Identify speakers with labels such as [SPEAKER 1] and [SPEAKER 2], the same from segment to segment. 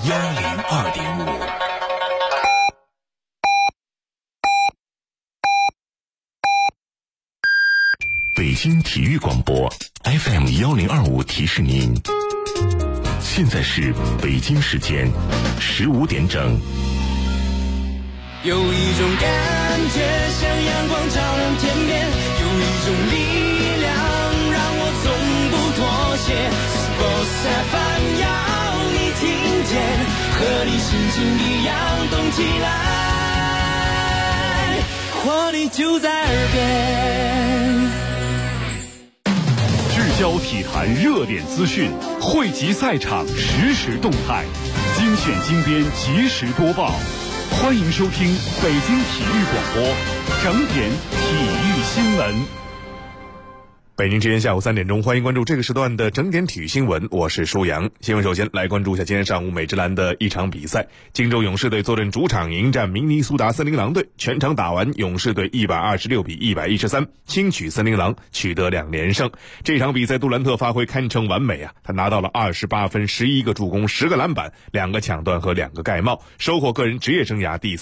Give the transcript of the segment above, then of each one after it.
[SPEAKER 1] 102.5。北京体育广播 FM 1025提示您，现在是北京时间15点整。
[SPEAKER 2] 有一种感觉像阳光照亮天边，有一种力量让我从不妥协。Sports FM 要你听见，和你心情一样动起来，活力就在耳边。
[SPEAKER 3] 聚焦体坛热点资讯，汇集赛场实时动态，精选精编及时播报。欢迎收听北京体育广播整点体育新闻。
[SPEAKER 4] 北京时间下午3点钟，欢迎关注这个时段的整点体育新闻，我是舒阳。新闻首先来关注一下今天上午美职篮的一场比赛，金州勇士队坐镇主场迎战明尼苏达森林狼队，全场打完，勇士队126比113轻取森林狼，取得2连胜。这场比赛杜兰特发挥堪称完美啊，他拿到了28分、11个助攻、10个篮板、2个抢断和2个盖帽，收获个人职业生涯第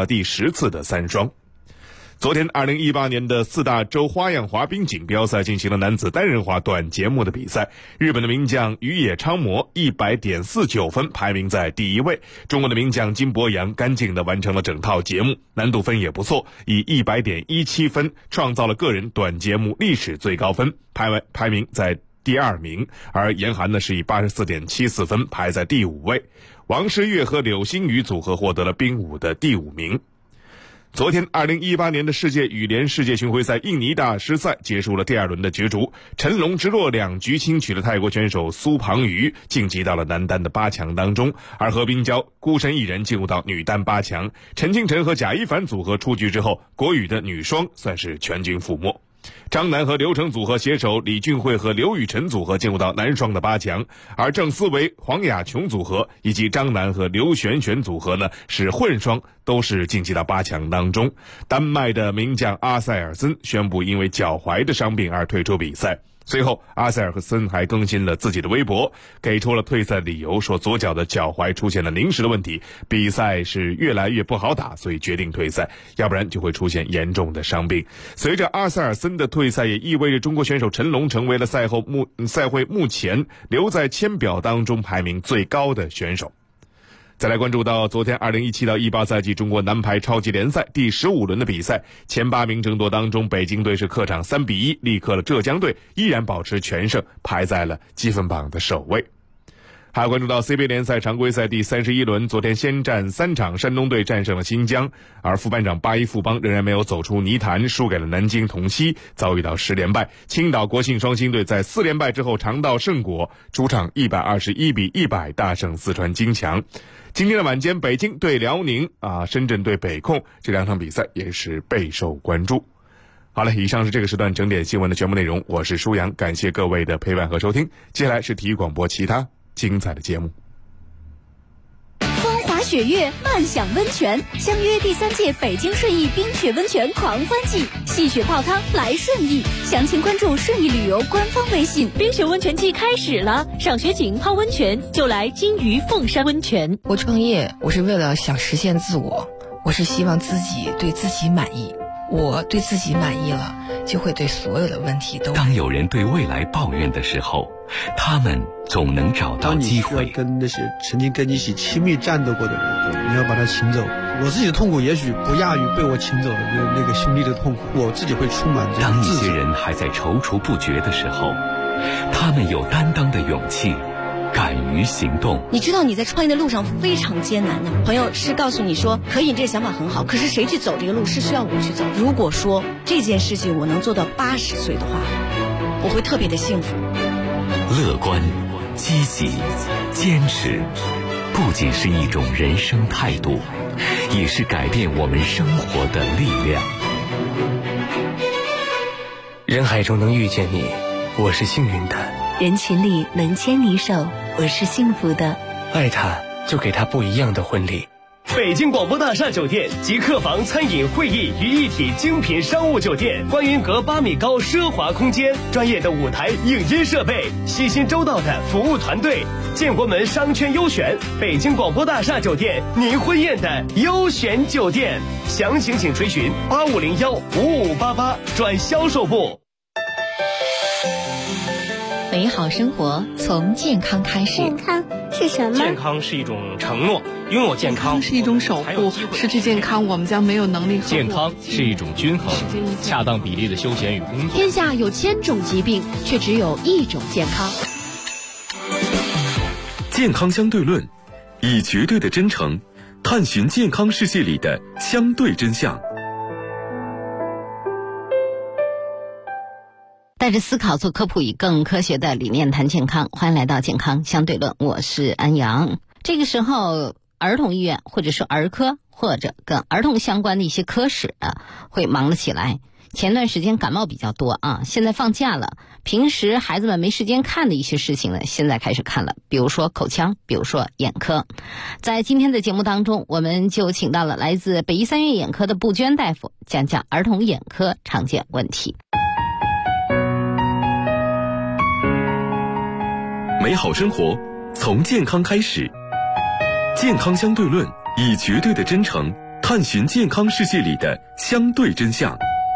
[SPEAKER 4] 10次的3双。昨天2018年的4大洲花样滑冰锦标赛进行了男子单人滑短节目的比赛，日本的名将宇野昌磨100.49分排名在第1位，中国的名将金博洋干净地完成了整套节目，难度分也不错，以100.17分创造了个人短节目历史最高分，排名在第2名，而严寒呢是以84.74分排在第5位，王诗玥和柳星宇组合获得了冰舞的第5名。昨天2018年的世界羽联世界巡回赛印尼大师赛结束了第2轮的角逐，陈龙直落2局轻取了泰国选手苏庞瑜，晋级到了男单的8强当中，而何冰娇孤身一人进入到女单8强，陈清晨和贾一凡组合出局之后，国羽的女双算是全军覆没。张楠和刘成组合携手李俊慧和刘雨辰组合进入到男双的8强，而郑思维、黄雅琼组合以及张楠和刘璇璇组合呢是混双，都是晋级到8强当中。丹麦的名将阿塞尔森宣布因为脚踝的伤病而退出比赛。随后阿塞尔森还更新了自己的微博，给出了退赛理由，说左脚的脚踝出现了临时的问题，比赛是越来越不好打，所以决定退赛，要不然就会出现严重的伤病。随着阿塞尔森的退赛，也意味着中国选手陈龙成为了赛会目前留在签表当中排名最高的选手。再来关注到昨天2017到18赛季中国男排超级联赛第15轮的比赛，前8名争夺当中，北京队是客场3比1力克了浙江队，依然保持全胜，排在了积分榜的首位。还有关注到 CBA 联赛常规赛第31轮，昨天先战3场，山东队战胜了新疆，而副班长81富邦仍然没有走出泥潭，输给了南京同曦，遭遇到10连败。青岛国信双星队在4连败之后尝到胜果，主场121比100大胜四川金强。今天的晚间，北京对辽宁深圳对北控，这2场比赛也是备受关注。好了，以上是这个时段整点新闻的全部内容，我是舒阳，感谢各位的陪伴和收听。接下来是体育广播其他精彩的节目。
[SPEAKER 5] 风华雪月，漫享温泉，相约第3届北京顺义冰雪温泉狂欢季，戏雪泡汤来顺义，详情关注顺义旅游官方微信。
[SPEAKER 6] 冰雪温泉季开始了，赏雪景泡温泉就来金鱼凤山温泉。
[SPEAKER 7] 我创业，我是为了想实现自我，我是希望自己对自己满意，我对自己满意了，就会对所有的问题都。
[SPEAKER 1] 当有人对未来抱怨的时候，他们总能找到机会。
[SPEAKER 8] 当你需要跟那些曾经跟你一起亲密战斗过的人，你要把他请走。我自己的痛苦也许不亚于被我请走的那个兄弟的痛苦，我自己会充满这
[SPEAKER 1] 当一些人还在踌躇不决的时候，他们有担当的勇气，敢于行动。
[SPEAKER 9] 你知道你在创业的路上非常艰难的，朋友是告诉你说可以，这个想法很好，可是谁去走这个路是需要我去走。如果说这件事情我能做到80岁的话，我会特别的幸福。
[SPEAKER 1] 乐观、积极、坚持，不仅是一种人生态度，也是改变我们生活的力量。
[SPEAKER 10] 人海中能遇见你，我是幸运的；
[SPEAKER 6] 人群里能牵你手，我是幸福的。
[SPEAKER 10] 爱他，就给他不一样的婚礼。 北京广播大厦酒店集客房、餐饮、会议于一体精品商务酒店，观云阁8米高奢华空间，专业的舞台影音设备，细心周到的服务团队，建国门商圈优选，北京广播大厦酒店，您婚宴的优选酒店。详情请垂询8501-5588转销售部。
[SPEAKER 11] 美好生活从健康开始。
[SPEAKER 12] 健康是什么？
[SPEAKER 13] 健康是一种承诺，拥有健康
[SPEAKER 14] 是一种守护，失去健康我们将没有能力。
[SPEAKER 15] 健康是一种均衡、恰当比例的休闲与工作。
[SPEAKER 16] 天下有1000种疾病，却只有1种健康。
[SPEAKER 1] 健康相对论，以绝对的真诚探寻健康世界里的相对真相。
[SPEAKER 17] 带着思考做科普，以更科学的理念谈健康。欢迎来到健康相对论，我是安阳。这个时候，儿童医院或者说儿科或者跟儿童相关的一些科室会忙了起来。前段时间感冒比较多啊，现在放假了，平时孩子们没时间看的一些事情呢，现在开始看了，比如说口腔，比如说眼科。在今天的节目当中，我们就请到了来自北医3院眼科的布娟大夫，讲讲儿童眼科常见问题。
[SPEAKER 1] 美好生活从健康开始，健康相对论，以绝对的真诚探寻健康世界里的相对真相。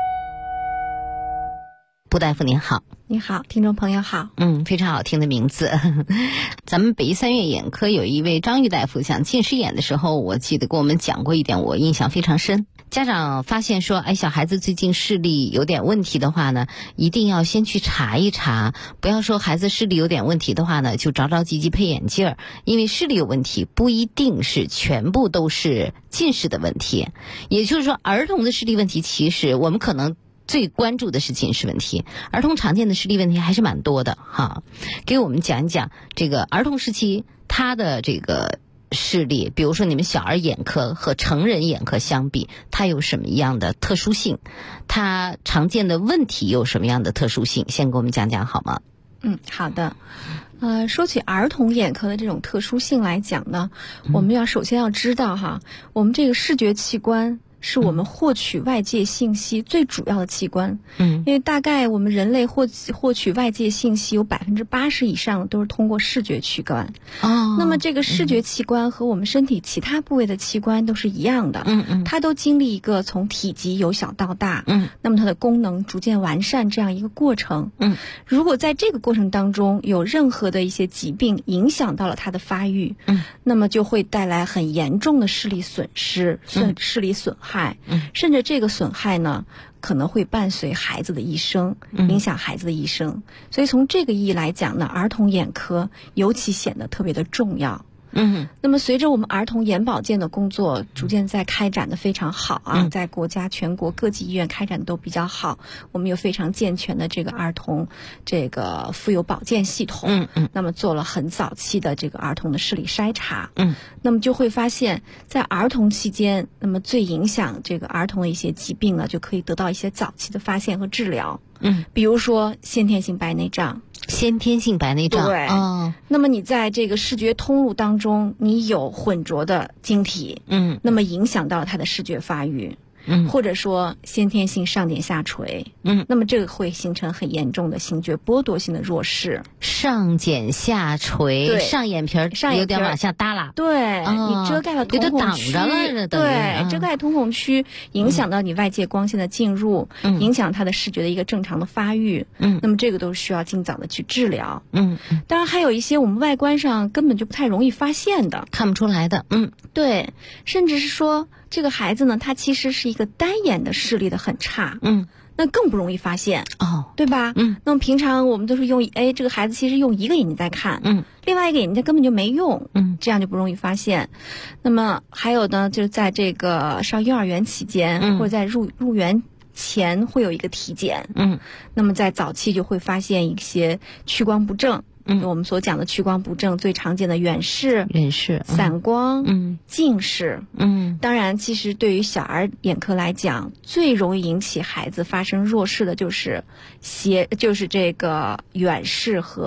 [SPEAKER 17] 布大夫您好。
[SPEAKER 18] 你好，听众朋友好。
[SPEAKER 17] 非常好听的名字。咱们北医3院眼科有一位张玉大夫讲近视眼的时候，我记得跟我们讲过一点，我印象非常深。家长发现说，小孩子最近视力有点问题的话呢，一定要先去查一查，不要说孩子视力有点问题的话呢，就着急配眼镜，因为视力有问题不一定是全部都是近视的问题。也就是说，儿童的视力问题其实我们可能最关注的是近视问题，儿童常见的视力问题还是蛮多的哈。给我们讲一讲这个儿童时期他的这个视力，比如说你们小儿眼科和成人眼科相比，它有什么样的特殊性？它常见的问题有什么样的特殊性？先给我们讲讲好吗？
[SPEAKER 18] 好的。说起儿童眼科的这种特殊性来讲呢，我们首先要知道哈，我们这个视觉器官是我们获取外界信息最主要的器官。因为大概我们人类获取外界信息有80%以上都是通过视觉器官。那么这个视觉器官和我们身体其他部位的器官都是一样的。它都经历一个从体积由小到大，那么它的功能逐渐完善这样一个过程。如果在这个过程当中有任何的一些疾病影响到了它的发育，那么就会带来很严重的视力损失、视力损害，甚至这个损害呢可能会伴随孩子的一生，影响孩子的一生。所以从这个意义来讲呢，儿童眼科尤其显得特别的重要。那么随着我们儿童眼保健的工作逐渐在开展的非常好啊，在国家全国各级医院开展的都比较好，我们有非常健全的这个儿童这个妇幼保健系统。那么做了很早期的这个儿童的视力筛查。那么就会发现在儿童期间，那么最影响这个儿童的一些疾病呢，就可以得到一些早期的发现和治疗。比如说先天性白内障。
[SPEAKER 17] 先天性白内障，
[SPEAKER 18] 对。那么你在这个视觉通路当中，你有混浊的晶体，那么影响到它的视觉发育。或者说先天性上睑下垂，那么这个会形成很严重的视觉剥夺性的弱视。
[SPEAKER 17] 上睑下垂，上眼皮有点往下耷拉，
[SPEAKER 18] 对，你遮盖了瞳孔区，
[SPEAKER 17] 挡着了，
[SPEAKER 18] 对，遮盖瞳孔区，影响到你外界光线的进入，影响它的视觉的一个正常的发育。那么这个都是需要尽早的去治疗。当然还有一些我们外观上根本就不太容易发现的，
[SPEAKER 17] 看不出来的。
[SPEAKER 18] 对，甚至是说这个孩子呢，他其实是一个单眼的视力的很差，那更不容易发现，对吧？那么平常我们都是用这个孩子其实用一个眼睛在看，另外一个眼睛他根本就没用，这样就不容易发现。那么还有呢，就是在这个上幼儿园期间，或者在入园前会有一个体检，那么在早期就会发现一些屈光不正。我们所讲的屈光不正最常见的远视、散光、近视。当然其实对于小儿眼科来讲，最容易引起孩子发生弱视的就是这个远视和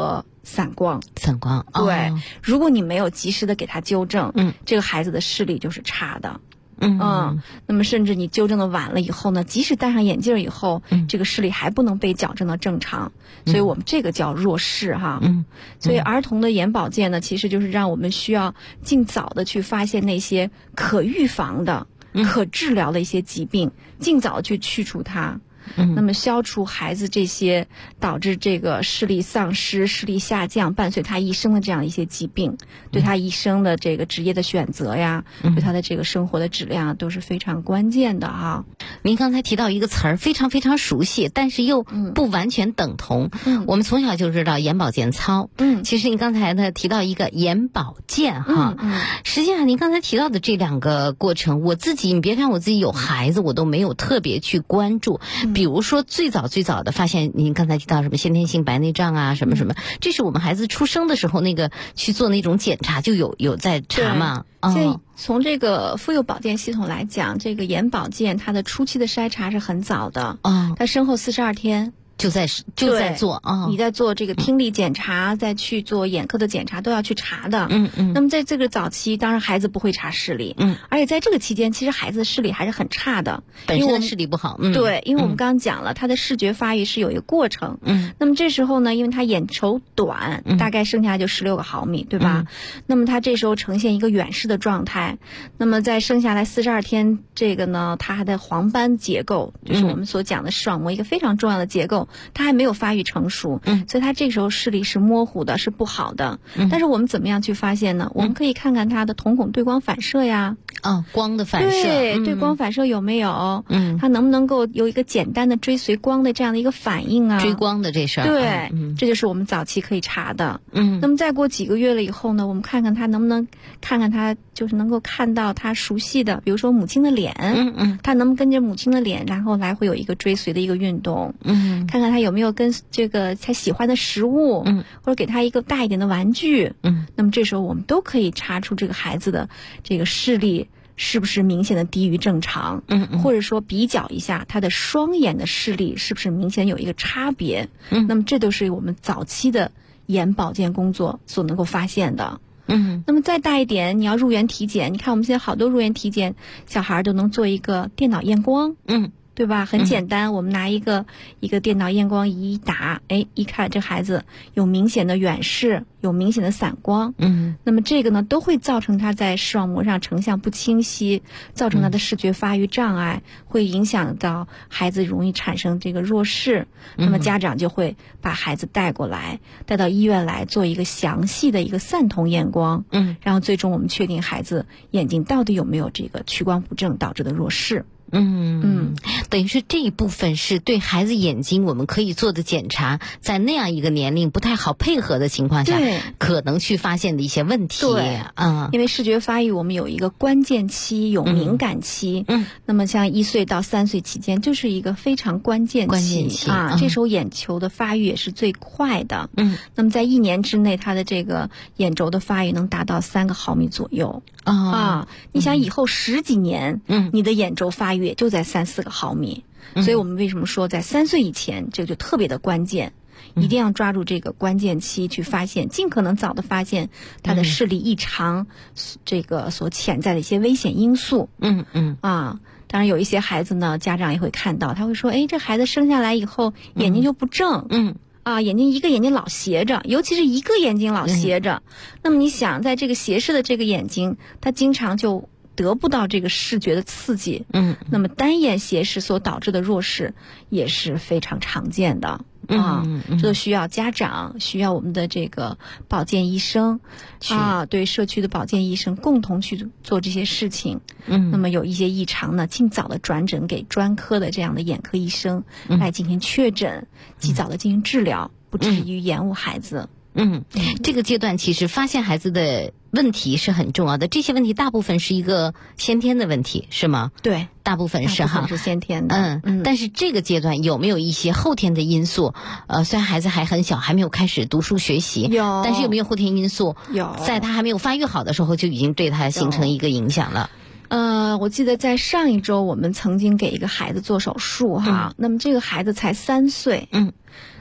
[SPEAKER 18] 散光。
[SPEAKER 17] 对，
[SPEAKER 18] 如果你没有及时的给他纠正，这个孩子的视力就是差的。那么甚至你纠正的晚了以后呢，即使戴上眼镜以后，这个视力还不能被矫正到正常，所以我们这个叫弱视哈。所以儿童的眼保健呢，其实就是让我们需要尽早的去发现那些可预防的、可治疗的一些疾病，尽早去去除它。那么消除孩子这些导致这个视力丧失、视力下降，伴随他一生的这样一些疾病，对他一生的这个职业的选择呀，对他的这个生活的质量都是非常关键的哈。
[SPEAKER 17] 您刚才提到一个词儿，非常非常熟悉，但是又不完全等同。我们从小就知道眼保健操。其实您刚才呢提到一个眼保健哈，实际上您刚才提到的这两个过程，我自己你别看我自己有孩子，我都没有特别去关注。比如说最早的发现，您刚才提到什么先天性白内障啊，什么什么，这是我们孩子出生的时候那个去做那种检查就有在查嘛。
[SPEAKER 18] 从这个妇幼保健系统来讲，这个眼保健它的初期的筛查是很早的，它生后42天。就在做啊，你在做这个听力检查，再去做眼科的检查，都要去查的。那么在这个早期，当然孩子不会查视力，而且在这个期间，其实孩子的视力还是很差的，
[SPEAKER 17] 本身的视力不好。
[SPEAKER 18] 对，因为我们刚刚讲了，他的视觉发育是有一个过程。那么这时候呢，因为他眼球短，大概生下来就16个毫米，对吧？那么他这时候呈现一个远视的状态。那么在生下来42天，这个呢，他的黄斑结构，就是我们所讲的视网膜一个非常重要的结构。他还没有发育成熟，所以他这个时候视力是模糊的，是不好的。但是我们怎么样去发现呢？我们可以看看他的瞳孔对光反射呀，
[SPEAKER 17] 光的反射，
[SPEAKER 18] 对光反射有没有？他能不能够有一个简单的追随光的这样的一个反应啊？
[SPEAKER 17] 追光的这事儿，
[SPEAKER 18] 对，这就是我们早期可以查的。那么再过几个月了以后呢，我们看看他能不能看看他就是能够看到他熟悉的，比如说母亲的脸，他能不能跟着母亲的脸，然后来回有一个追随的一个运动，看看他有没有跟这个他喜欢的食物，或者给他一个大一点的玩具，那么这时候我们都可以查出这个孩子的这个视力是不是明显的低于正常，或者说比较一下他的双眼的视力是不是明显有一个差别，那么这都是我们早期的眼保健工作所能够发现的。那么再大一点，你要入园体检，你看我们现在好多入园体检小孩都能做一个电脑验光，对吧？很简单，我们拿一个电脑验光仪一打，一看这孩子有明显的远视，有明显的散光，那么这个呢都会造成他在视网膜上成像不清晰，造成他的视觉发育障碍，会影响到孩子容易产生这个弱视。那么家长就会把孩子带过来，带到医院来做一个详细的一个散瞳验光，然后最终我们确定孩子眼睛到底有没有这个屈光不正导致的弱视。
[SPEAKER 17] 等于是这一部分是对孩子眼睛我们可以做的检查，在那样一个年龄不太好配合的情况下，可能去发现的一些问题。
[SPEAKER 18] 因为视觉发育我们有一个关键期，有敏感期。那么像1岁到3岁期间就是一个非常关键期这时候眼球的发育也是最快的。那么在1年之内，他的这个眼轴的发育能达到3个毫米左右。你想以后10几年，你的眼轴发育也就在3、4个毫米。所以我们为什么说在3岁以前，这个就特别的关键，一定要抓住这个关键期去发现，尽可能早的发现他的视力异常，这个所潜在的一些危险因素。当然有一些孩子呢，家长也会看到，他会说，这孩子生下来以后眼睛就不正，一个眼睛老斜着，尤其是一个眼睛老斜着。那么你想，在这个斜视的这个眼睛，他经常就得不到这个视觉的刺激，那么单眼斜视所导致的弱视也是非常常见的。这需要家长，需要我们的这个保健医生对社区的保健医生共同去做这些事情。那么有一些异常呢，尽早的转诊给专科的这样的眼科医生来进行确诊，及早的进行治疗，不至于延误孩子。
[SPEAKER 17] 这个阶段其实发现孩子的问题是很重要的，这些问题大部分是一个先天的问题，是吗？
[SPEAKER 18] 对，
[SPEAKER 17] 大部分是
[SPEAKER 18] 先天的。
[SPEAKER 17] 但是这个阶段有没有一些后天的因素？虽然孩子还很小，还没有开始读书学习，但是有没有后天因素？在他还没有发育好的时候，就已经对他形成一个影响了。
[SPEAKER 18] 我记得在上一周我们曾经给一个孩子做手术那么这个孩子才3岁。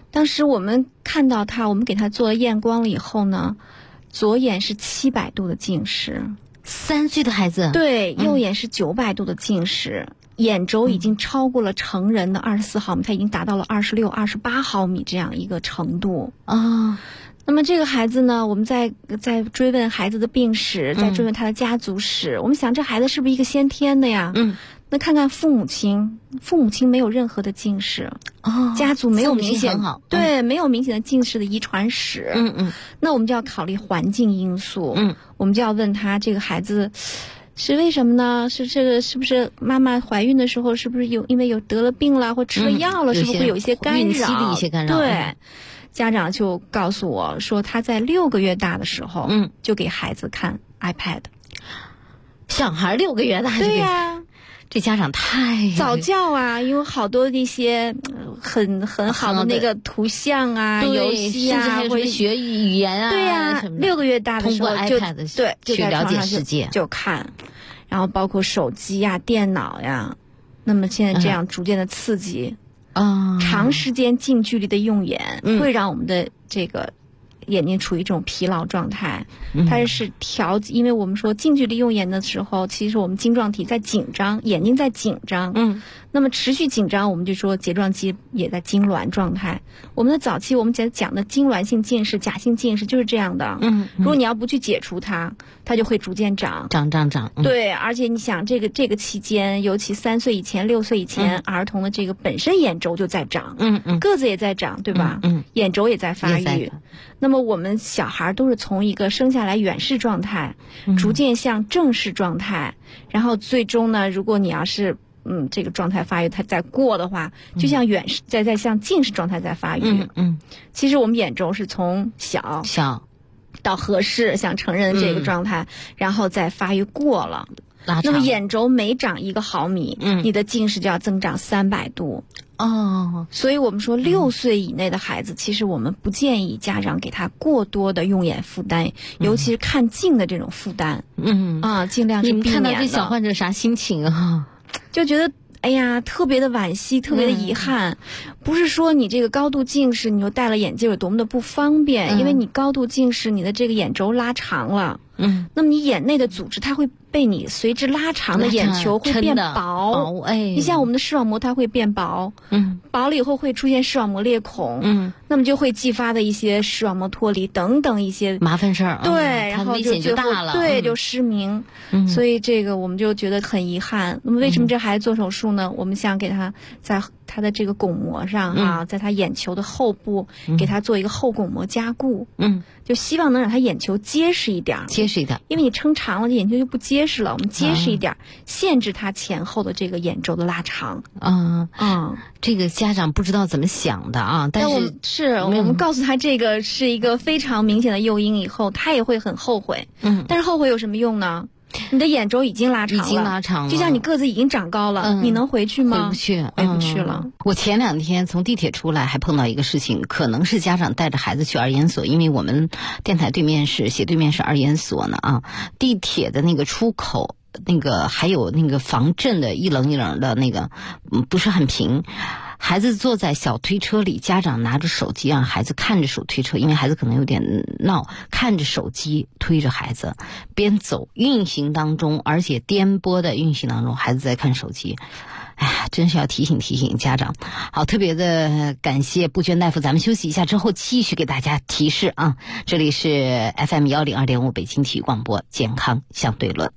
[SPEAKER 18] 当时我们看到他，我们给他做了验光了以后呢，左眼是700度的近视
[SPEAKER 17] ，3岁的孩子，
[SPEAKER 18] 对，右眼是900度的近视，眼轴已经超过了成人的24毫米，他已经达到了26、28毫米这样一个程度
[SPEAKER 17] 啊。
[SPEAKER 18] 那么这个孩子呢，我们在追问孩子的病史，在追问他的家族史，我们想这孩子是不是一个先天的呀？那看看父母亲没有任何的近视，家族没有明显对，没有明显的近视的遗传史。那我们就要考虑环境因素。我们就要问他这个孩子是为什么呢？是这个是不是妈妈怀孕的时候是不是因为有得了病了或吃了药了，是不是会有一些干扰？
[SPEAKER 17] 孕期的一些干扰。
[SPEAKER 18] 对。家长就告诉我说，他在6个月大的时候，就给孩子看 iPad。
[SPEAKER 17] 小孩6个月大，
[SPEAKER 18] 对呀，
[SPEAKER 17] 这家长太
[SPEAKER 18] 早教啊，因为好多一些很好的那个图像啊、游戏啊，
[SPEAKER 17] 甚至还会学语言啊，
[SPEAKER 18] 对呀，6个月大的时候就对
[SPEAKER 17] 去了解世界，
[SPEAKER 18] 就看，然后包括手机呀、电脑呀，那么现在这样逐渐的刺激。长时间近距离的用眼会让我们的这个眼睛处于一种疲劳状态，它是因为我们说近距离用眼的时候，其实我们晶状体在紧张，眼睛在紧张，那么持续紧张，我们就说睫状肌也在痉挛状态。我们的早期我们讲的痉挛性近视、假性近视就是这样的。如果你要不去解除它就会逐渐长。对，而且你想这个期间，尤其3岁以前、6岁以前，儿童的这个本身眼轴就在长，个子也在长，对吧？眼轴也在发育。那么我们小孩都是从一个生下来远视状态，逐渐向正视状态，然后最终呢，如果你要是这个状态发育它再过的话，就像远视再向近视状态在发育。其实我们眼轴是从小到合适向成人的这个状态，然后再发育过了。那么眼轴每长1个毫米，你的近视就要增长300度。所以我们说6岁以内的孩子，其实我们不建议家长给他过多的用眼负担，尤其是看近的这种负担。尽量是避免的。
[SPEAKER 17] 你看到这小患者啥心情啊？
[SPEAKER 18] 就觉得哎呀，特别的惋惜，特别的遗憾。不是说你这个高度近视，你又戴了眼镜有多么的不方便，因为你高度近视，你的这个眼轴拉长了。那么你眼内的组织它会被你随之拉长的眼球会变薄。你像我们的视网膜它会变薄，薄了以后会出现视网膜裂孔，那么就会继发的一些视网膜脱离等等一些
[SPEAKER 17] 麻烦事儿。
[SPEAKER 18] 对，然后
[SPEAKER 17] 危险就大了，
[SPEAKER 18] 对，就失明。所以这个我们就觉得很遗憾。那么为什么这孩子做手术呢？我们想给他在他的这个巩膜上在他眼球的后部给他做一个后巩膜加固。就希望能让他眼球结实一点，因为你撑长了，眼球就不结实了。我们结实一点，限制他前后的这个眼轴的拉长。
[SPEAKER 17] 这个家长不知道怎么想的啊，但是
[SPEAKER 18] 我们告诉他这个是一个非常明显的诱因以后，他也会很后悔。但是后悔有什么用呢？你的眼轴已经拉长了，就像你个子已经长高了，你能回去吗？
[SPEAKER 17] 回不去
[SPEAKER 18] 了。
[SPEAKER 17] 我前2天从地铁出来，还碰到一个事情，可能是家长带着孩子去儿研所，因为我们电台斜对面是儿研所呢啊。地铁的那个出口，那个还有那个防震的一棱一棱的那个，不是很平。孩子坐在小推车里，家长拿着手机让孩子看着手推车，因为孩子可能有点闹，看着手机推着孩子边走，运行当中，而且颠簸的运行当中，孩子在看手机。哎呀，真是要提醒家长。好，特别的感谢布娟大夫，咱们休息一下之后继续给大家提示啊。这里是 FM 102.5北京体育广播健康相对论。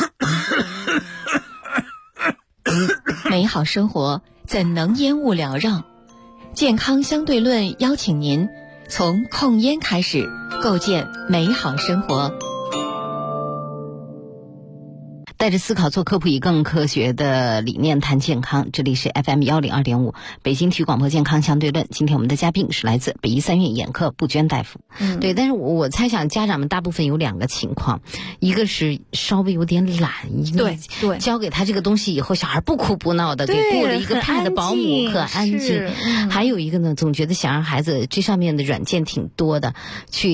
[SPEAKER 11] 美好生活怎能烟雾缭绕？健康相对论邀请您从控烟开始，构建美好生活。
[SPEAKER 17] 带着思考做科普，以更科学的理念谈健康。这里是 FM 102.5北京体育广播健康相对论。今天我们的嘉宾是来自北医3院眼科布娟大夫。对，但是我猜想家长们大部分有2个情况，一个是稍微有点懒，
[SPEAKER 18] 对，
[SPEAKER 17] 教给他这个东西以后，小孩不哭不闹的，给雇了一个派的保姆，可安静。还有一个呢，总觉得想让孩子这上面的软件挺多的，去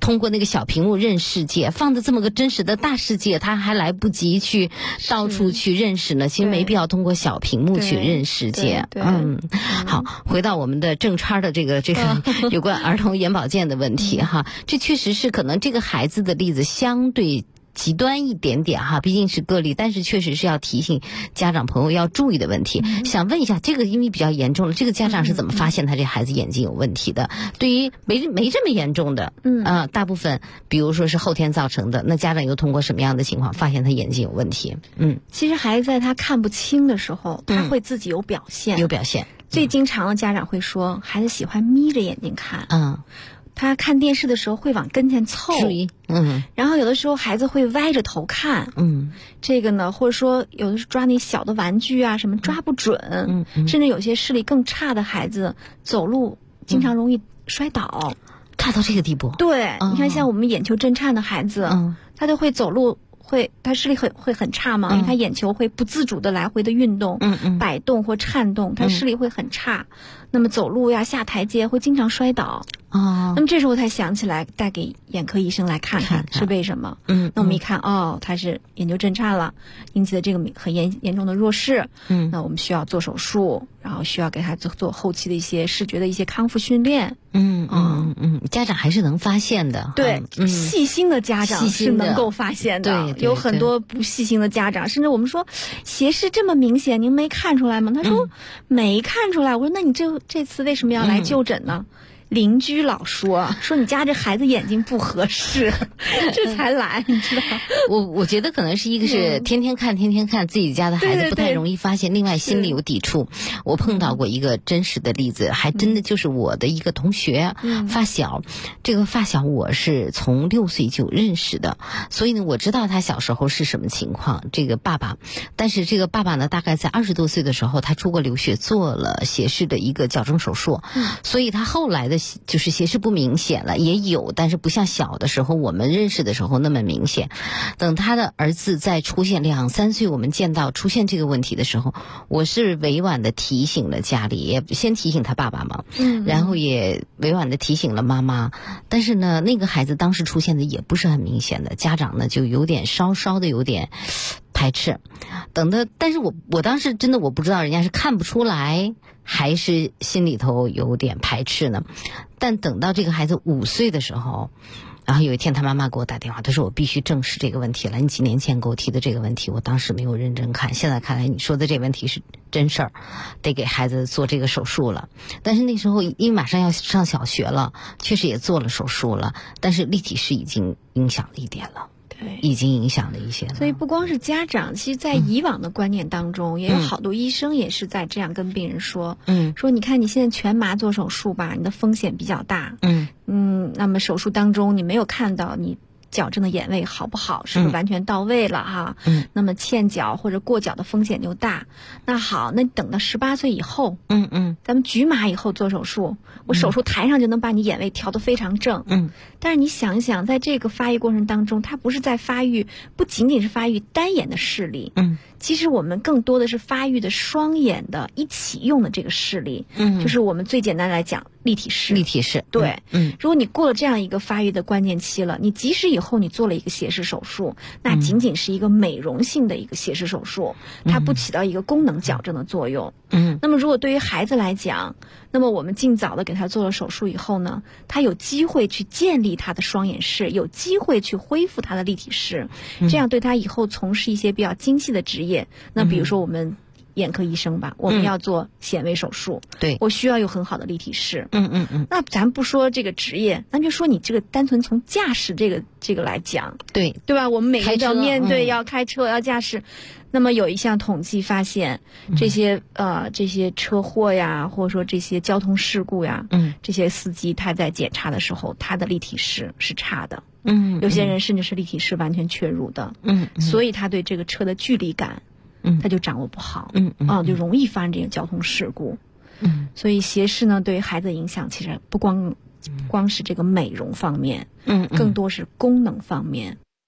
[SPEAKER 17] 通过那个小屏幕认世界，放在这么个真实的大世界，他还来不及去到处去认识呢。其实没必要通过小屏幕去认世界。好，回到我们的正叉的这个有关儿童眼保健的问题哈，这确实是可能这个孩子的例子相对极端一点点哈，毕竟是个例，但是确实是要提醒家长朋友要注意的问题。想问一下，这个因为比较严重了，这个家长是怎么发现他这孩子眼睛有问题的？对于没这么严重的，大部分比如说是后天造成的，那家长又通过什么样的情况发现他眼睛有问题？
[SPEAKER 18] 其实孩子在他看不清的时候，他会自己有表现。最经常的家长会说，孩子喜欢眯着眼睛看。他看电视的时候会往跟前凑，然后有的时候孩子会歪着头看，这个呢，或者说有的是抓那小的玩具啊，什么抓不准，甚至有些视力更差的孩子走路经常容易摔倒，
[SPEAKER 17] 差到这个地步。
[SPEAKER 18] 对，你看像我们眼球震颤的孩子，他就会走路。他视力会很差嘛，因为他眼球会不自主的来回的运动，摆动或颤动，他视力会很差。那么走路呀、下台阶会经常摔倒。那么这时候才想起来带给眼科医生来看看是为什么。那我们一看，他是眼球震颤了，引起的这个很严重的弱视。那我们需要做手术，然后需要给他做后期的一些视觉的一些康复训练。
[SPEAKER 17] 家长还是能发现的。
[SPEAKER 18] 对，细心的家长是能够发现的。
[SPEAKER 17] 对，
[SPEAKER 18] 有很多不细心的家长，甚至我们说斜视这么明显，您没看出来吗？他说没看出来。我说那你这次为什么要来就诊呢？邻居老说你家这孩子眼睛不合适，这才来，你知道？
[SPEAKER 17] 我觉得可能是一个是天天看自己家的孩子不太容易发现，另外心里有抵触。我碰到过一个真实的例子，还真的就是我的一个同学发小，这个发小我是从6岁就认识的，所以呢我知道他小时候是什么情况。这个爸爸，但是这个爸爸呢大概在20多岁的时候，他出国留学做了斜视的一个矫正手术，所以他后来的就是斜视不明显了，也有，但是不像小的时候我们认识的时候那么明显。等他的儿子在出现2、3岁，我们见到出现这个问题的时候，我是委婉的提醒了家里，也先提醒他爸爸嘛，然后也委婉的提醒了妈妈。但是呢，那个孩子当时出现的也不是很明显的，家长呢就有点稍稍的有点排斥。等的，但是我当时真的我不知道人家是看不出来还是心里头有点排斥呢。但等到这个孩子5岁的时候，然后有一天他妈妈给我打电话，他说我必须正视这个问题了，你几年前给我提的这个问题我当时没有认真看，现在看来你说的这个问题是真事儿，得给孩子做这个手术了。但是那时候因为马上要上小学了，确实也做了手术了，但是立体视已经影响了一点了，已经影响了一些了。
[SPEAKER 18] 所以不光是家长，其实在以往的观念当中，也有好多医生也是在这样跟病人说，说你看你现在全麻做手术吧，你的风险比较大，那么手术当中你没有看到你矫正的眼位好不好，是不是完全到位了哈？那么欠矫或者过矫的风险就大。那好，那等到18岁以后，咱们局麻以后做手术，我手术台上就能把你眼位调得非常正。但是你想一想，在这个发育过程当中，它不是在发育，不仅仅是发育单眼的视力，其实我们更多的是发育的双眼的一起用的这个视力，就是我们最简单来讲立体视。对，如果你过了这样一个发育的关键期了，你即使以后你做了一个斜视手术，那仅仅是一个美容性的一个斜视手术，它不起到一个功能矫正的作用。那么如果对于孩子来讲，那么我们尽早的给他做了手术以后呢，他有机会去建立他的双眼视，有机会去恢复他的立体视，这样对他以后从事一些比较精细的职业，那比如说我们眼科医生吧，我们要做显微手术，
[SPEAKER 17] 对，
[SPEAKER 18] 我需要有很好的立体视。那咱不说这个职业，咱就说你这个单纯从驾驶这个来讲，对吧？我们每个人要面对要开车要驾驶。那么有一项统计发现，这些车祸呀，或者说这些交通事故呀，这些司机他在检查的时候，他的立体视是差的。有些人甚至是立体视完全缺乳的。所以他对这个车的距离感，他就掌握不好。就容易发生这个交通事故。所以斜视呢，对于孩子的影响其实不光是这个美容方面，更多是功能方面。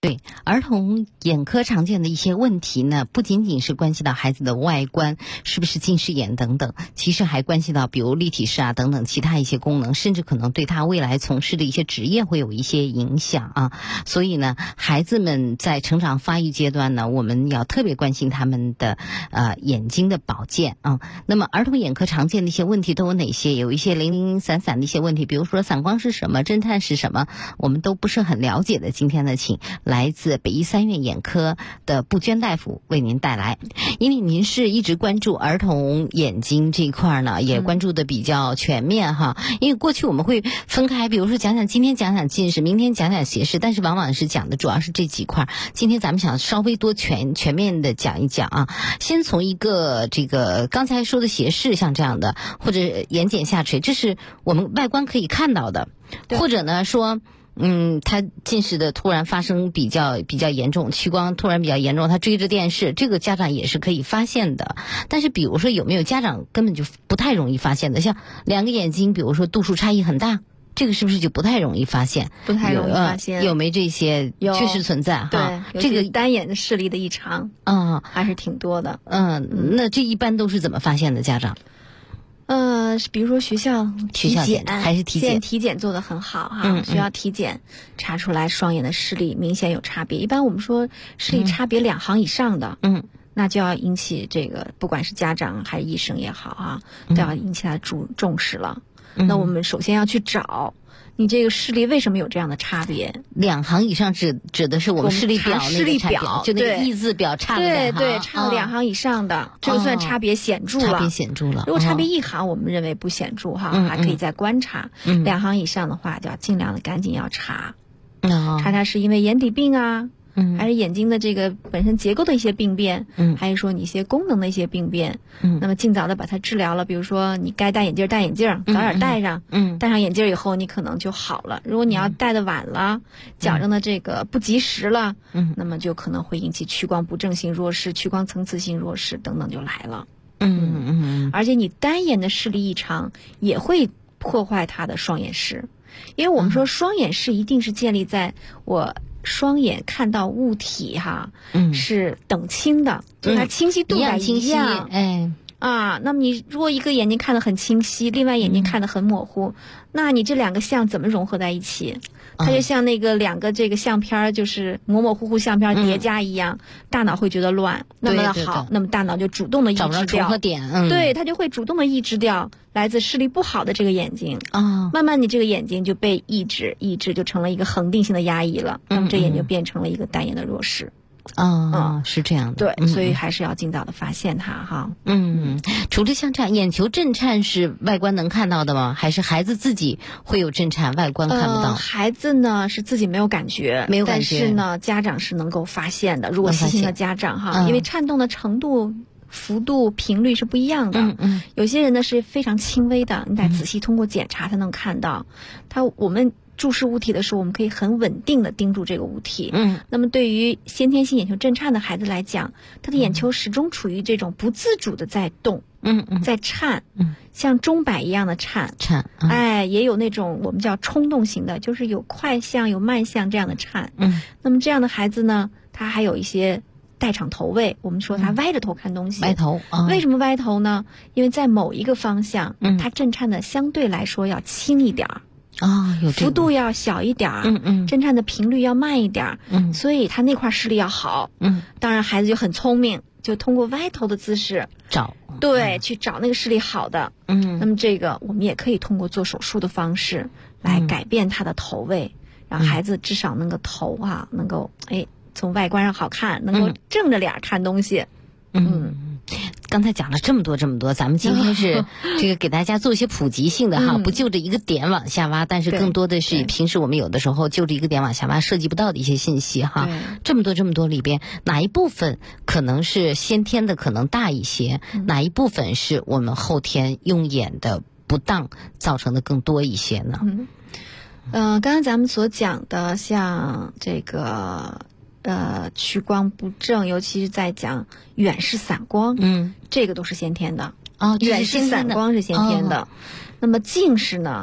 [SPEAKER 17] 对，儿童眼科常见的一些问题呢，不仅仅是关系到孩子的外观是不是近视眼等等，其实还关系到比如立体视啊等等其他一些功能，甚至可能对他未来从事的一些职业会有一些影响啊。所以呢，孩子们在成长发育阶段呢，我们要特别关心他们的眼睛的保健啊。那么儿童眼科常见的一些问题都有哪些？有一些零零散散的一些问题，比如说散光是什么，侦探是什么，我们都不是很了解的。今天呢，请来自北医三院眼科的步娟大夫为您带来。因为您是一直关注儿童眼睛这一块呢，也关注的比较全面哈。因为过去我们会分开，比如说今天讲讲近视，明天讲讲斜视，但是往往是讲的主要是这几块。今天咱们想稍微多全面的讲一讲啊。先从一个这个刚才说的斜视，像这样的或者眼睑下垂，这是我们外观可以看到的，或者呢说。他近视的突然发生比较严重，屈光突然比较严重，他追着电视，这个家长也是可以发现的。但是比如说有没有家长根本就不太容易发现的，像两个眼睛比如说度数差异很大，这个是不是就不太容易发现？
[SPEAKER 18] 不太容易发现。
[SPEAKER 17] 有没这些确实存在哈？
[SPEAKER 18] 对，这个单眼的视力的异常还是挺多的。
[SPEAKER 17] 那这一般都是怎么发现的？家长？
[SPEAKER 18] 比如说学校体检
[SPEAKER 17] 还是体检？
[SPEAKER 18] 体检做得很好哈，学校体检查出来双眼的视力明显有差别。一般我们说视力差别2行以上的，那就要引起这个不管是家长还是医生也好啊，都要引起他的重视了。那我们首先要去找。你这个视力为什么有这样的差别？2行以上指的是我们视力表那个差别，就那个 E 字表差了2行， 对，差了2行以上的，这个算差别显著了。
[SPEAKER 17] 差别显著了。
[SPEAKER 18] 如果差别1行，我们认为不显著哈，还可以再观察。2行以上的话，就要尽量的赶紧要查，查是因为眼底病啊。还是眼睛的这个本身结构的一些病变，还是说你一些功能的一些病变，那么尽早的把它治疗了。比如说你该戴眼镜，早点戴上，戴上眼镜以后你可能就好了。如果你要戴的晚了，矫正的这个不及时了，那么就可能会引起屈光不正性弱视、屈光层次性弱视等等就来了。而且你单眼的视力异常也会破坏他的双眼视，因为我们说双眼视一定是建立在我双眼看到物体是等清的，就它清晰度感一样。那么你如果一个眼睛看得很清晰，另外眼睛看得很模糊，那你这2个像怎么融合在一起？它就像那个2个这个相片，就是模模糊糊相片叠加一样，大脑会觉得乱。那么好，那么大脑就主动的抑制掉，
[SPEAKER 17] 找不着重合点。
[SPEAKER 18] 对，它就会主动的抑制掉来自视力不好的这个眼睛。慢慢你这个眼睛就被抑制就成了一个恒定性的压抑了。那么这眼睛变成了一个单眼的弱视。
[SPEAKER 17] 是这样的。
[SPEAKER 18] 对，所以还是要尽早的发现它哈。
[SPEAKER 17] 除了像这样眼球震颤是外观能看到的吗？还是孩子自己会有震颤，外观看不到？
[SPEAKER 18] 孩子呢是自己没有感觉，但是呢家长是能够发现的。如果细心的家长哈，因为颤动的程度、幅度、频率是不一样的。有些人呢是非常轻微的，你得仔细通过检查才能看到。我们注视物体的时候，我们可以很稳定的盯住这个物体。那么对于先天性眼球震颤的孩子来讲，他的眼球始终处于这种不自主的在动，在颤，像钟摆一样的颤，也有那种我们叫冲动型的，就是有快向有慢向这样的颤。那么这样的孩子呢，他还有一些带场头位，我们说他歪着头看东西。
[SPEAKER 17] 歪头。
[SPEAKER 18] 为什么歪头呢？因为在某一个方向，他震颤的相对来说要轻一点。
[SPEAKER 17] 有这个
[SPEAKER 18] 幅度要小一点，震颤的频率要慢一点，所以他那块视力要好。当然孩子就很聪明，就通过歪头的姿势去找那个视力好的。那么这个我们也可以通过做手术的方式来改变他的头位，让孩子至少那个头能够从外观上好看，能够正着脸看东西。
[SPEAKER 17] 刚才讲了这么多，咱们今天是这个给大家做一些普及性的不就着一个点往下挖，但是更多的是平时我们有的时候就着一个点往下挖涉及不到的一些信息这么多里边，哪一部分可能是先天的可能大一些，哪一部分是我们后天用眼的不当造成的更多一些呢？
[SPEAKER 18] 刚刚咱们所讲的像这个屈光不正，尤其是在讲远视散光，这个都是先天的。远视散光是先天的。那么近视呢，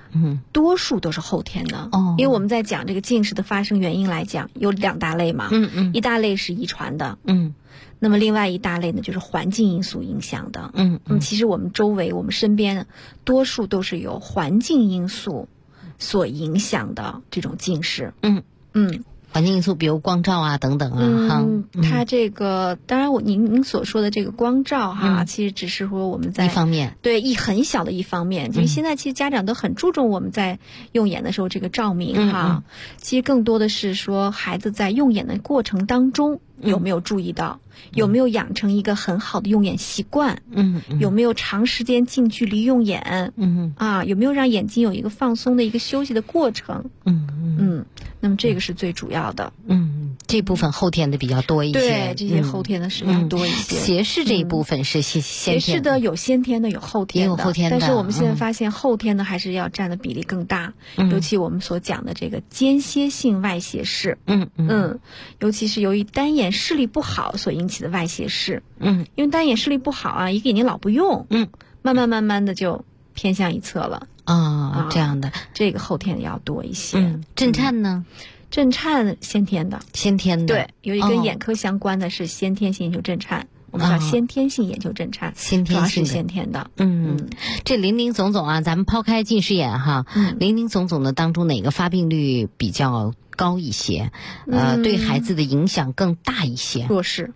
[SPEAKER 18] 多数都是后天的。因为我们在讲这个近视的发生原因来讲，有2大类嘛。一大类是遗传的。那么另外一大类呢，就是环境因素影响的。其实我们周围、我们身边呢，多数都是由环境因素所影响的这种近视。
[SPEAKER 17] 环境因素，比如光照啊等等啊。
[SPEAKER 18] 它这个当然您所说的这个光照哈，其实只是说我们在
[SPEAKER 17] 一方面，
[SPEAKER 18] 对很小的一方面。就是现在其实家长都很注重我们在用眼的时候这个照明哈。其实更多的是说孩子在用眼的过程当中有没有注意到，有没有养成一个很好的用眼习惯，有没有长时间近距离用眼，有没有让眼睛有一个放松的一个休息的过程，那么这个是最主要的。
[SPEAKER 17] 这部分后天的比较多一些。
[SPEAKER 18] 对，这些后天的是要多一些。
[SPEAKER 17] 斜视这一部分是先天的。
[SPEAKER 18] 斜视的有先天的，有后天的。
[SPEAKER 17] 也有后天的。
[SPEAKER 18] 但是我们现在发现后天的还是要占的比例更大，尤其我们所讲的这个间歇性外斜视。尤其是由于单眼视力不好所引起的外斜视。因为单眼视力不好啊，一个眼睛老不用，慢慢的就偏向一侧了。
[SPEAKER 17] 这样的，
[SPEAKER 18] 这个后天的要多一些。
[SPEAKER 17] 震颤呢？
[SPEAKER 18] 震颤先天的。先天
[SPEAKER 17] 的。
[SPEAKER 18] 对，有一跟眼科相关的是先天性眼球震颤。我们叫先天性眼球震颤，主要是先天的。
[SPEAKER 17] 这林林总总啊，咱们抛开近视眼哈，林林总总的当中哪个发病率比较高一些？对孩子的影响更大一些？
[SPEAKER 18] 弱视。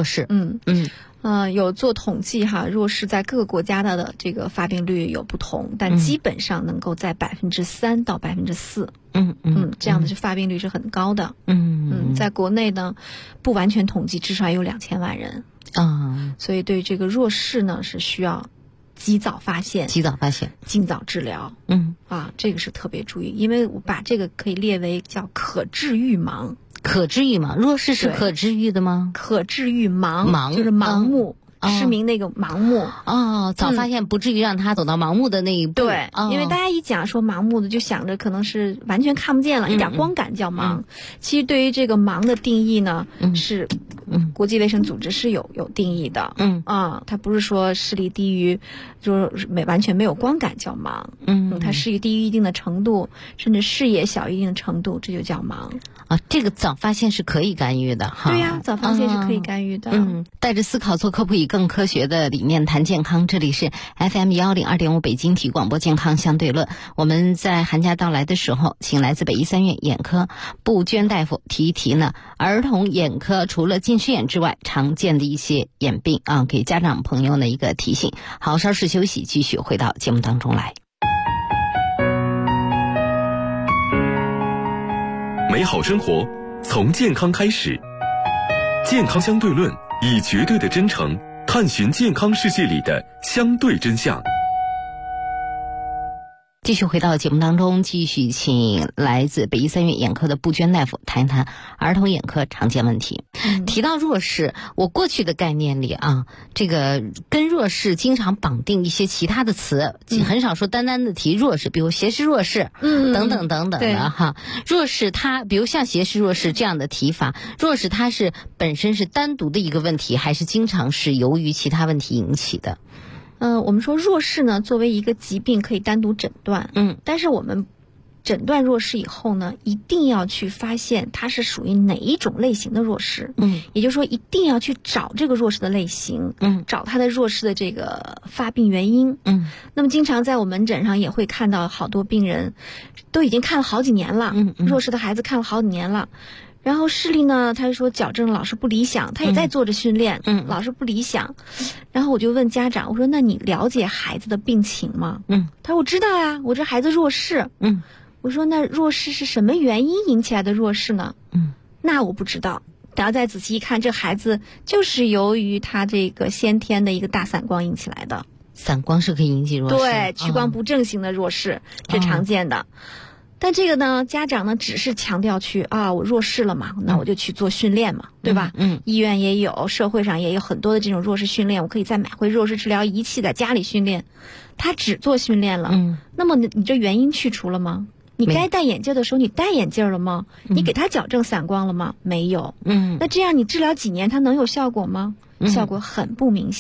[SPEAKER 18] 有做统计哈，弱视在各个国家的这个发病率有不同，但基本上能够在3%到4%。这样的发病率是很高的。在国内呢，不完全统计，至少有2000万人。所以对这个弱视呢，是需要及早发现，尽早治疗。这个是特别注意，因为我把这个可以列为叫可治愈盲。
[SPEAKER 17] 可治愈盲，弱视是可治愈的吗？
[SPEAKER 18] 可治愈盲就是盲目。失明那个盲目
[SPEAKER 17] 早发现不至于让他走到盲目的那一步。
[SPEAKER 18] 对，因为大家一讲说盲目的，就想着可能是完全看不见了，一点光感叫盲。其实对于这个盲的定义呢，是国际卫生组织是有定义的。它不是说视力低于就是完全没有光感叫盲。它视力低于一定的程度，甚至视野小于一定的程度，这就叫盲。
[SPEAKER 17] 这个早发现是可以干预的哈。
[SPEAKER 18] 对呀，早发现是可以干预的。
[SPEAKER 17] 带着思考做科普，以更科学的理念谈健康。这里是 FM102.5 北京体育广播健康相对论。我们在寒假到来的时候，请来自北医三院眼科布娟大夫提一提呢，儿童眼科除了近视眼之外，常见的一些眼病给家长朋友呢一个提醒。好，稍事休息，继续回到节目当中来。
[SPEAKER 1] 美好生活从健康开始，健康相对论以绝对的真诚探寻健康世界里的相对真相。
[SPEAKER 17] 继续回到节目当中，继续请来自北医三院眼科的布娟大夫谈一谈儿童眼科常见问题。提到弱视，我过去的概念里这个跟弱视经常绑定一些其他的词，很少说单单的提弱视，比如斜视弱视等等等等的哈。弱视它比如像斜视弱视这样的提法，弱视它是本身是单独的一个问题，还是经常是由于其他问题引起的？
[SPEAKER 18] 我们说弱视呢，作为一个疾病可以单独诊断，但是我们诊断弱视以后呢，一定要去发现它是属于哪一种类型的弱视，也就是说一定要去找这个弱视的类型，找它的弱视的这个发病原因，那么经常在我门诊上也会看到好多病人都已经看了好几年了，弱视的孩子看了好几年了。然后视力呢，他说矫正老是不理想，他也在做着训练，老是不理想。然后我就问家长，我说那你了解孩子的病情吗？他说我知道呀，我这孩子弱视。我说那弱视是什么原因引起来的弱视呢？那我不知道。然后再仔细一看，这孩子就是由于他这个先天的一个大散光引起来的。
[SPEAKER 17] 散光是可以引起弱视？
[SPEAKER 18] 对，屈光不正型的弱视是常见的。但这个呢，家长呢只是强调去我弱视了嘛，那我就去做训练嘛，对吧？医院也有，社会上也有很多的这种弱视训练，我可以再买回弱视治疗仪器在家里训练。他只做训练了，那么你这原因去除了吗？你该戴眼镜的时候你戴眼镜了吗？你给他矫正散光了吗？没有。那这样你治疗几年他能有效果吗？效果很不明显。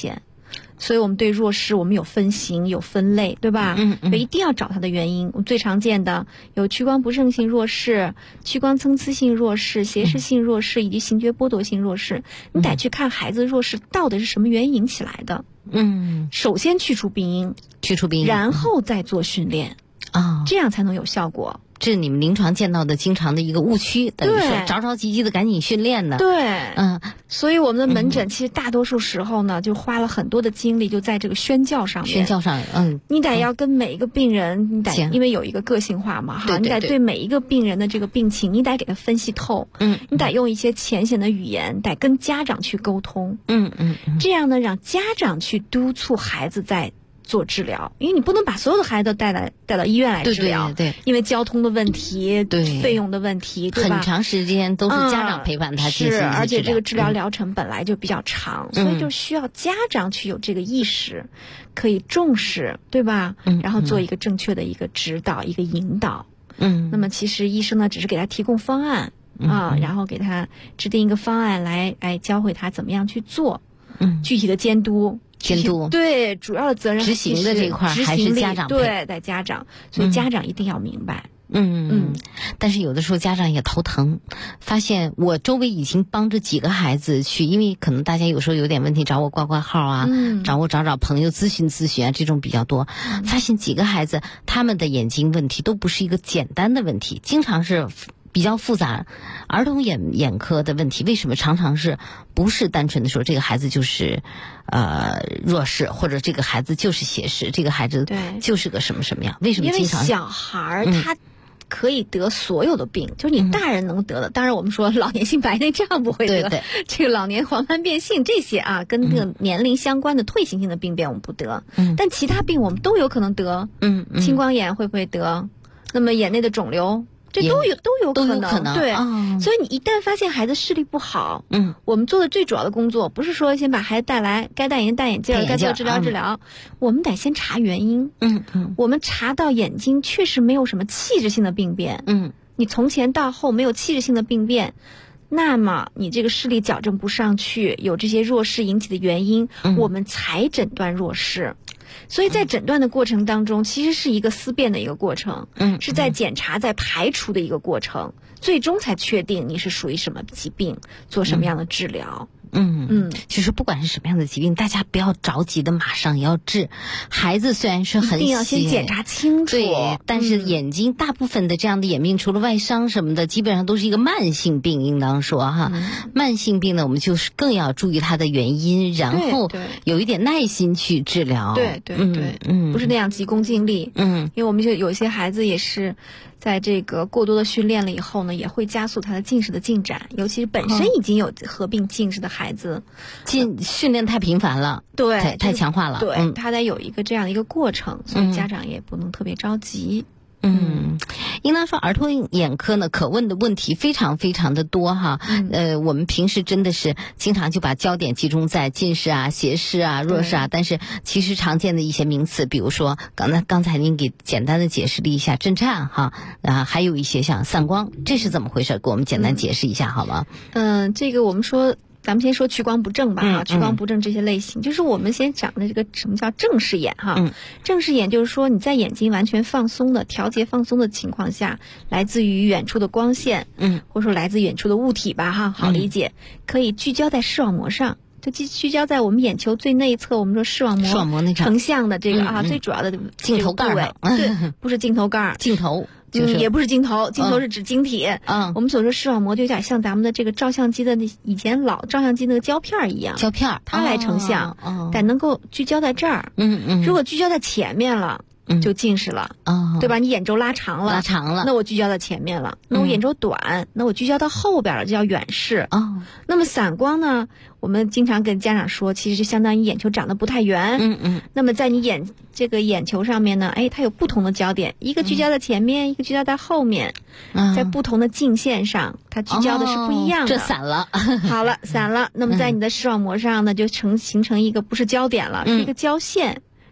[SPEAKER 18] 所以我们对弱视我们有分型有分类，对吧？所以一定要找它的原因。我们最常见的有屈光不正性弱视、屈光参差性弱视、斜视性弱视以及行觉剥夺性弱视。你得去看孩子弱视到底是什么原因引起来的。首先去除病因，然后再做训练这样才能有效果。
[SPEAKER 17] 这是你们临床见到的经常的一个误区，等于说着着急急的赶紧训练呢。
[SPEAKER 18] 对，所以我们的门诊其实大多数时候呢，就花了很多的精力就在这个宣教上面。你得要跟每一个病人，你得因为有一个个性化嘛，哈，你得对每一个病人的这个病情，你得给他分析透。你得用一些浅显的语言，得跟家长去沟通。这样呢，让家长去督促孩子在做治疗，因为你不能把所有的孩子都带到医院来治疗，
[SPEAKER 17] 对，
[SPEAKER 18] 因为交通的问题，费用的问题，对吧？
[SPEAKER 17] 很长时间都是家长陪伴他进行治疗，
[SPEAKER 18] 而且这个治疗疗程本来就比较长，所以就需要家长去有这个意识，可以重视，对吧？然后做一个正确的一个指导，一个引导。那么其实医生呢，只是给他提供方案然后给他制定一个方案来教会他怎么样去做，具体的监督。对，主要的责任
[SPEAKER 17] 执行的这块还是家长，
[SPEAKER 18] 对，在家长，所以家长一定要明白。
[SPEAKER 17] 但是有的时候家长也头疼，发现我周围已经帮着几个孩子去，因为可能大家有时候有点问题找我挂号啊，找我找朋友咨询啊，这种比较多。发现几个孩子他们的眼睛问题都不是一个简单的问题，经常是比较复杂，儿童眼科的问题为什么常常是不是单纯的说这个孩子就是弱视，或者这个孩子就是斜视，这个孩子就是个什么什么样？为什么经常？
[SPEAKER 18] 因为小孩他可以得所有的病，就是你大人能得的。当然我们说老年性白内障不会得，这个老年黄斑变性这些跟这个年龄相关的退行性的病变我们不得，但其他病我们都有可能得。青光眼会不会得？那么眼内的肿瘤。这都有可能，对，所以你一旦发现孩子视力不好，我们做的最主要的工作不是说先把孩子带来，该戴眼镜戴眼镜，该做治疗，我们得先查原因。我们查到眼睛确实没有什么器质性的病变，你从前到后没有器质性的病变，那么你这个视力矫正不上去，有这些弱视引起的原因，我们才诊断弱视。所以在诊断的过程当中，其实是一个思辨的一个过程，是在检查、在排除的一个过程，最终才确定你是属于什么疾病，做什么样的治疗。
[SPEAKER 17] 其实不管是什么样的疾病，大家不要着急的马上要治。孩子虽然是很
[SPEAKER 18] 一定要先检查清楚，
[SPEAKER 17] 对，但是眼睛大部分的这样的眼病，除了外伤什么的，基本上都是一个慢性病，应当说哈。慢性病呢，我们就是更要注意它的原因，然后有一点耐心去治疗。
[SPEAKER 18] 对，不是那样急功近利。因为我们就有一些孩子也是在这个过多的训练了以后呢，也会加速他的近视的进展，尤其是本身已经有合并近视的孩子，
[SPEAKER 17] 训练太频繁了，
[SPEAKER 18] 对，
[SPEAKER 17] 太强化了，
[SPEAKER 18] 对，他得有一个这样的一个过程，所以家长也不能特别着急。
[SPEAKER 17] 应当说儿童眼科呢，可问的问题非常非常的多哈。我们平时真的是经常就把焦点集中在近视啊、斜视啊、弱视啊，但是其实常见的一些名词，比如说刚才您给简单的解释了一下震颤哈，还有一些像散光，这是怎么回事？给我们简单解释一下好吗？
[SPEAKER 18] 这个我们说。咱们先说屈光不正吧，屈光不正这些类型，就是我们先讲的这个什么叫正视眼哈。正视眼就是说你在眼睛完全放松的、调节放松的情况下，来自于远处的光线，或者说来自远处的物体吧哈，好理解，可以聚焦在视网膜上。就聚焦在我们眼球最内侧，我们说视网膜
[SPEAKER 17] 那
[SPEAKER 18] 成像的这个最主要的
[SPEAKER 17] 镜头盖
[SPEAKER 18] 位，对，不是镜头盖，
[SPEAKER 17] 镜头。
[SPEAKER 18] 也不是镜头，镜头是指晶体。我们所说视网膜就有点像咱们的这个照相机的以前老照相机那个胶片一样，它来成像，但能够聚焦在这儿。如果聚焦在前面了，就近视了，对吧？你眼轴拉长了，那我聚焦在前面了。那我眼轴短，那我聚焦到后边了，就叫远视。那么散光呢？我们经常跟家长说，其实就相当于眼球长得不太圆。那么在你这个眼球上面呢，它有不同的焦点，一个聚焦在前面，一个聚焦在后面，在不同的镜线上，它聚焦的是不一样的。
[SPEAKER 17] 这散了，
[SPEAKER 18] 好了，散了。那么在你的视网膜上呢，就形成一个不是焦点了，是一个焦线。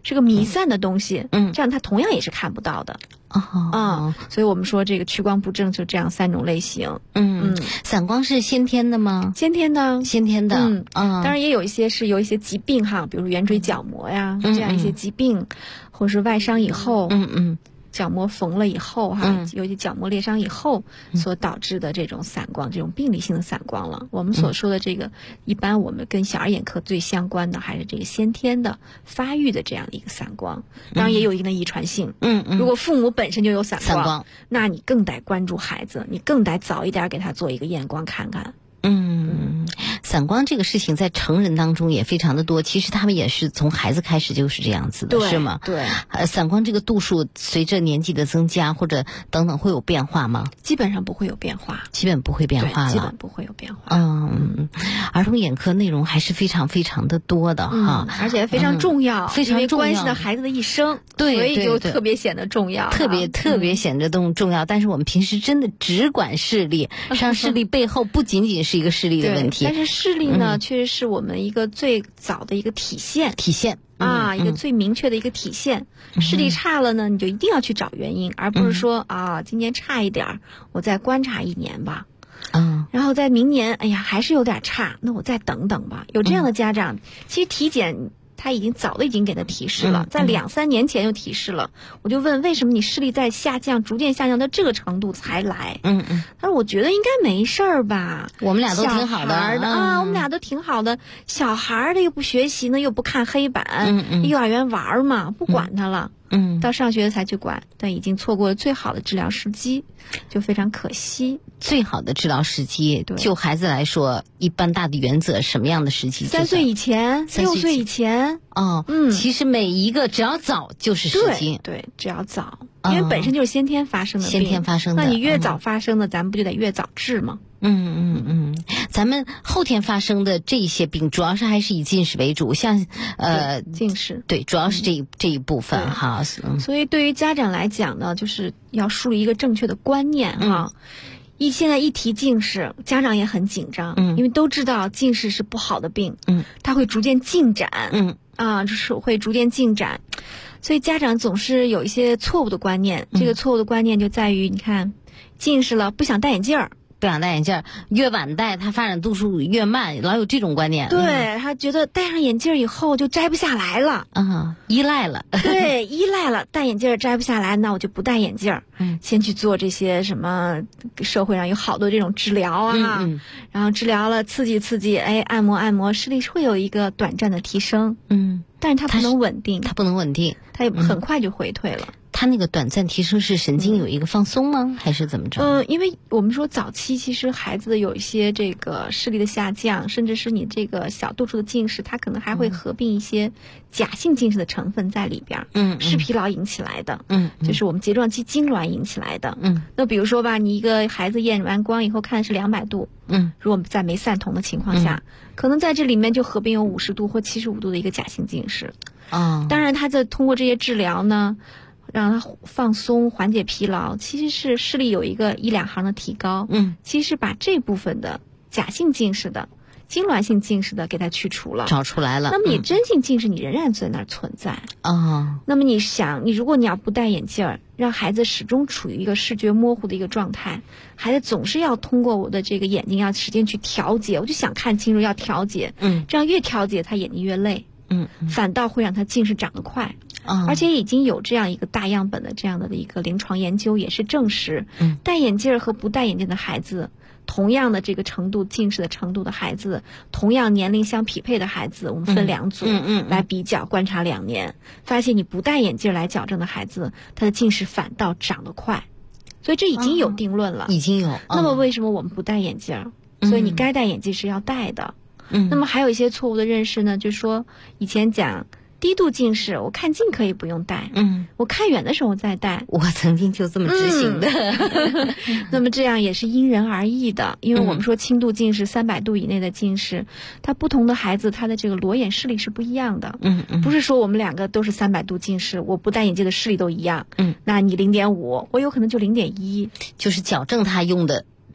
[SPEAKER 18] 是个弥散的东西，这样他同样也是看不到的。所以我们说这个屈光不正就这样3种类型。
[SPEAKER 17] 散光是先天的吗？
[SPEAKER 18] 先天的。
[SPEAKER 17] 当
[SPEAKER 18] 然也有一些疾病哈，比如圆锥角膜呀，这样一些疾病，或是外伤以后，角膜缝了以后哈，尤其角膜裂伤以后所导致的这种散光，这种病理性的散光了。我们所说的这个，一般我们跟小儿眼科最相关的还是这个先天的发育的这样的一个散光，当然也有一定的遗传性。如果父母本身就有散光，那你更得关注孩子，你更得早一点给他做一个验光看看。
[SPEAKER 17] 散光这个事情在成人当中也非常的多，其实他们也是从孩子开始就是这样子的，是吗？
[SPEAKER 18] 对。
[SPEAKER 17] 散光这个度数随着年纪的增加或者等等会有变化吗？
[SPEAKER 18] 基本上不会有变化。
[SPEAKER 17] 基本不会变化了。
[SPEAKER 18] 基本不会有变化。
[SPEAKER 17] 儿童眼科内容还是非常非常的多的哈，
[SPEAKER 18] 而且非常重要，
[SPEAKER 17] 非常重要，
[SPEAKER 18] 因为关系到孩子的一生，
[SPEAKER 17] 对，
[SPEAKER 18] 所以就特别显得重要，
[SPEAKER 17] 特别显得重要。但是我们平时真的只管视力，实际上视力背后不仅仅是一个视力的问题，
[SPEAKER 18] 但是视力呢，确实是我们一个最早的一个体现，一个最明确的一个体现。视力差了呢，你就一定要去找原因，而不是说今年差一点，我再观察1年吧。然后在明年，哎呀，还是有点差，那我再等等吧。有这样的家长，其实体检他早的已经给他提示了，在2-3年前就提示了。我就问为什么你视力在下降，逐渐下降到这个程度才来？他说我觉得应该没事儿吧，
[SPEAKER 17] 我们俩都挺好的
[SPEAKER 18] 我们俩都挺好的。小孩的又不学习呢，又不看黑板，幼儿园玩嘛，不管他了。到上学才去管，但已经错过了最好的治疗时机，就非常可惜。
[SPEAKER 17] 最好的治疗时机，就孩子来说，一般大的原则，什么样的时机
[SPEAKER 18] ？3岁以前，6岁以前。
[SPEAKER 17] 其实每一个只要早就是时机。
[SPEAKER 18] 对，只要早，因为本身就是先天发生的病。
[SPEAKER 17] 先天发生的，
[SPEAKER 18] 那你越早发生的，咱们不就得越早治吗？
[SPEAKER 17] 咱们后天发生的这一些病，主要是还是以近视为主，像
[SPEAKER 18] 近视，
[SPEAKER 17] 对，主要是这一部分哈。
[SPEAKER 18] 所以对于家长来讲呢，就是要树立一个正确的观念哈。现在一提近视，家长也很紧张，因为都知道近视是不好的病，它会逐渐进展，就是会逐渐进展，所以家长总是有一些错误的观念。这个错误的观念就在于，你看，近视了不想戴眼镜儿。
[SPEAKER 17] 越晚戴，它发展度数越慢，老有这种观念。
[SPEAKER 18] 对，他觉得戴上眼镜以后就摘不下来了，
[SPEAKER 17] 依赖了。
[SPEAKER 18] 对，依赖了，戴眼镜摘不下来，那我就不戴眼镜。先去做这些什么，社会上有好多这种治疗啊，然后治疗了，刺激，按摩，视力会有一个短暂的提升，但是它不能稳定，它也很快就回退了。
[SPEAKER 17] 它那个短暂提升是神经有一个放松吗？还是怎么着？
[SPEAKER 18] 因为我们说早期其实孩子的有一些这个视力的下降，甚至是你这个小度数的近视，它可能还会合并一些假性近视的成分在里边。视疲劳引起来的，就是我们睫状肌痉挛引起来的。那比如说吧，你一个孩子验完光以后看是200度，如果在没散瞳的情况下，可能在这里面就合并有50度或75度的一个假性近视。当然他在通过这些治疗呢，让他放松，缓解疲劳，其实是视力有一个1-2行的提高。其实把这部分的假性近视的、痉挛性近视的给它去除了，
[SPEAKER 17] 找出来了。
[SPEAKER 18] 那么你真性近视你仍然在那儿存在。那么你想，如果你要不戴眼镜，让孩子始终处于一个视觉模糊的一个状态，孩子总是要通过我的这个眼睛要使劲去调节，我就想看清楚，要调节。这样越调节他眼睛越累。反倒会让他近视长得快。而且已经有这样一个大样本的这样的一个临床研究也是证实，戴眼镜和不戴眼镜的孩子，同样的这个程度近视的程度的孩子，同样年龄相匹配的孩子，我们分2组来比较，观察2年，发现你不戴眼镜来矫正的孩子，他的近视反倒长得快。所以这已经有定论了，
[SPEAKER 17] 已经有。
[SPEAKER 18] 那么为什么我们不戴眼镜？所以你该戴眼镜是要戴的。那么还有一些错误的认识呢，就是说以前讲低度近视，我看近可以不用戴，我看远的时候再戴。
[SPEAKER 17] 我曾经就这么执行的。
[SPEAKER 18] 那么这样也是因人而异的，因为我们说轻度近视300度以内的近视，它不同的孩子他的这个裸眼视力是不一样的。不是说我们2个都是300度近视，我不戴眼镜的视力都一样。那你0.5，我有可能就0.1，
[SPEAKER 17] 就是矫正他用的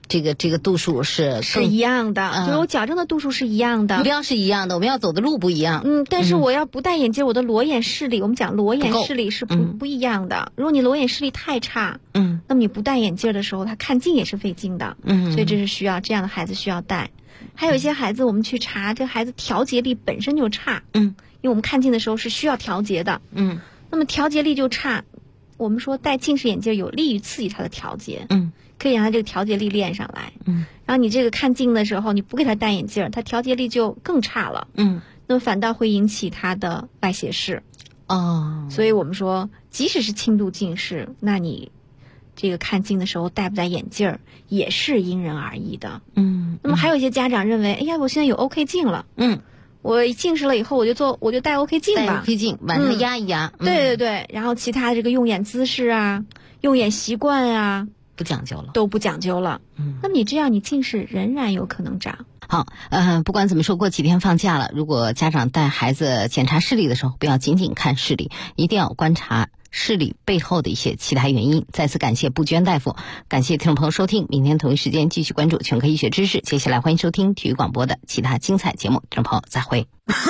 [SPEAKER 17] 这个度数是
[SPEAKER 18] 一样的，就是我矫正的度数是一样的，
[SPEAKER 17] 目标是一样的，我们要走的路不一样。
[SPEAKER 18] 但是我要不戴眼镜，我的裸眼视力，我们讲裸眼视力是不一样的。如果你裸眼视力太差，那么你不戴眼镜的时候，他看近也是费劲的。所以这是需要这样的孩子需要戴。还有一些孩子，我们去查，这孩子调节力本身就差。因为我们看近的时候是需要调节的。那么调节力就差，我们说戴近视眼镜有利于刺激他的调节。可以让他这个调节力练上来。然后你这个看近的时候，你不给他戴眼镜，他调节力就更差了。那么反倒会引起他的外斜视。所以我们说，即使是轻度近视，那你这个看近的时候戴不戴眼镜也是因人而异的。那么还有一些家长认为，哎呀，我现在有 OK 镜了。我近视了以后，我就戴 OK 镜吧。
[SPEAKER 17] 戴 OK 镜，晚上压一压。
[SPEAKER 18] 对。然后其他这个用眼姿势啊、用眼习惯啊，都不讲究了。那么你这样，你近视仍然有可能长。
[SPEAKER 17] 好，不管怎么说，过几天放假了，如果家长带孩子检查视力的时候，不要仅仅看视力，一定要观察视力背后的一些其他原因。再次感谢布娟大夫，感谢听众朋友收听，明天同一时间继续关注全科医学知识。接下来欢迎收听体育广播的其他精彩节目，听众朋友再会。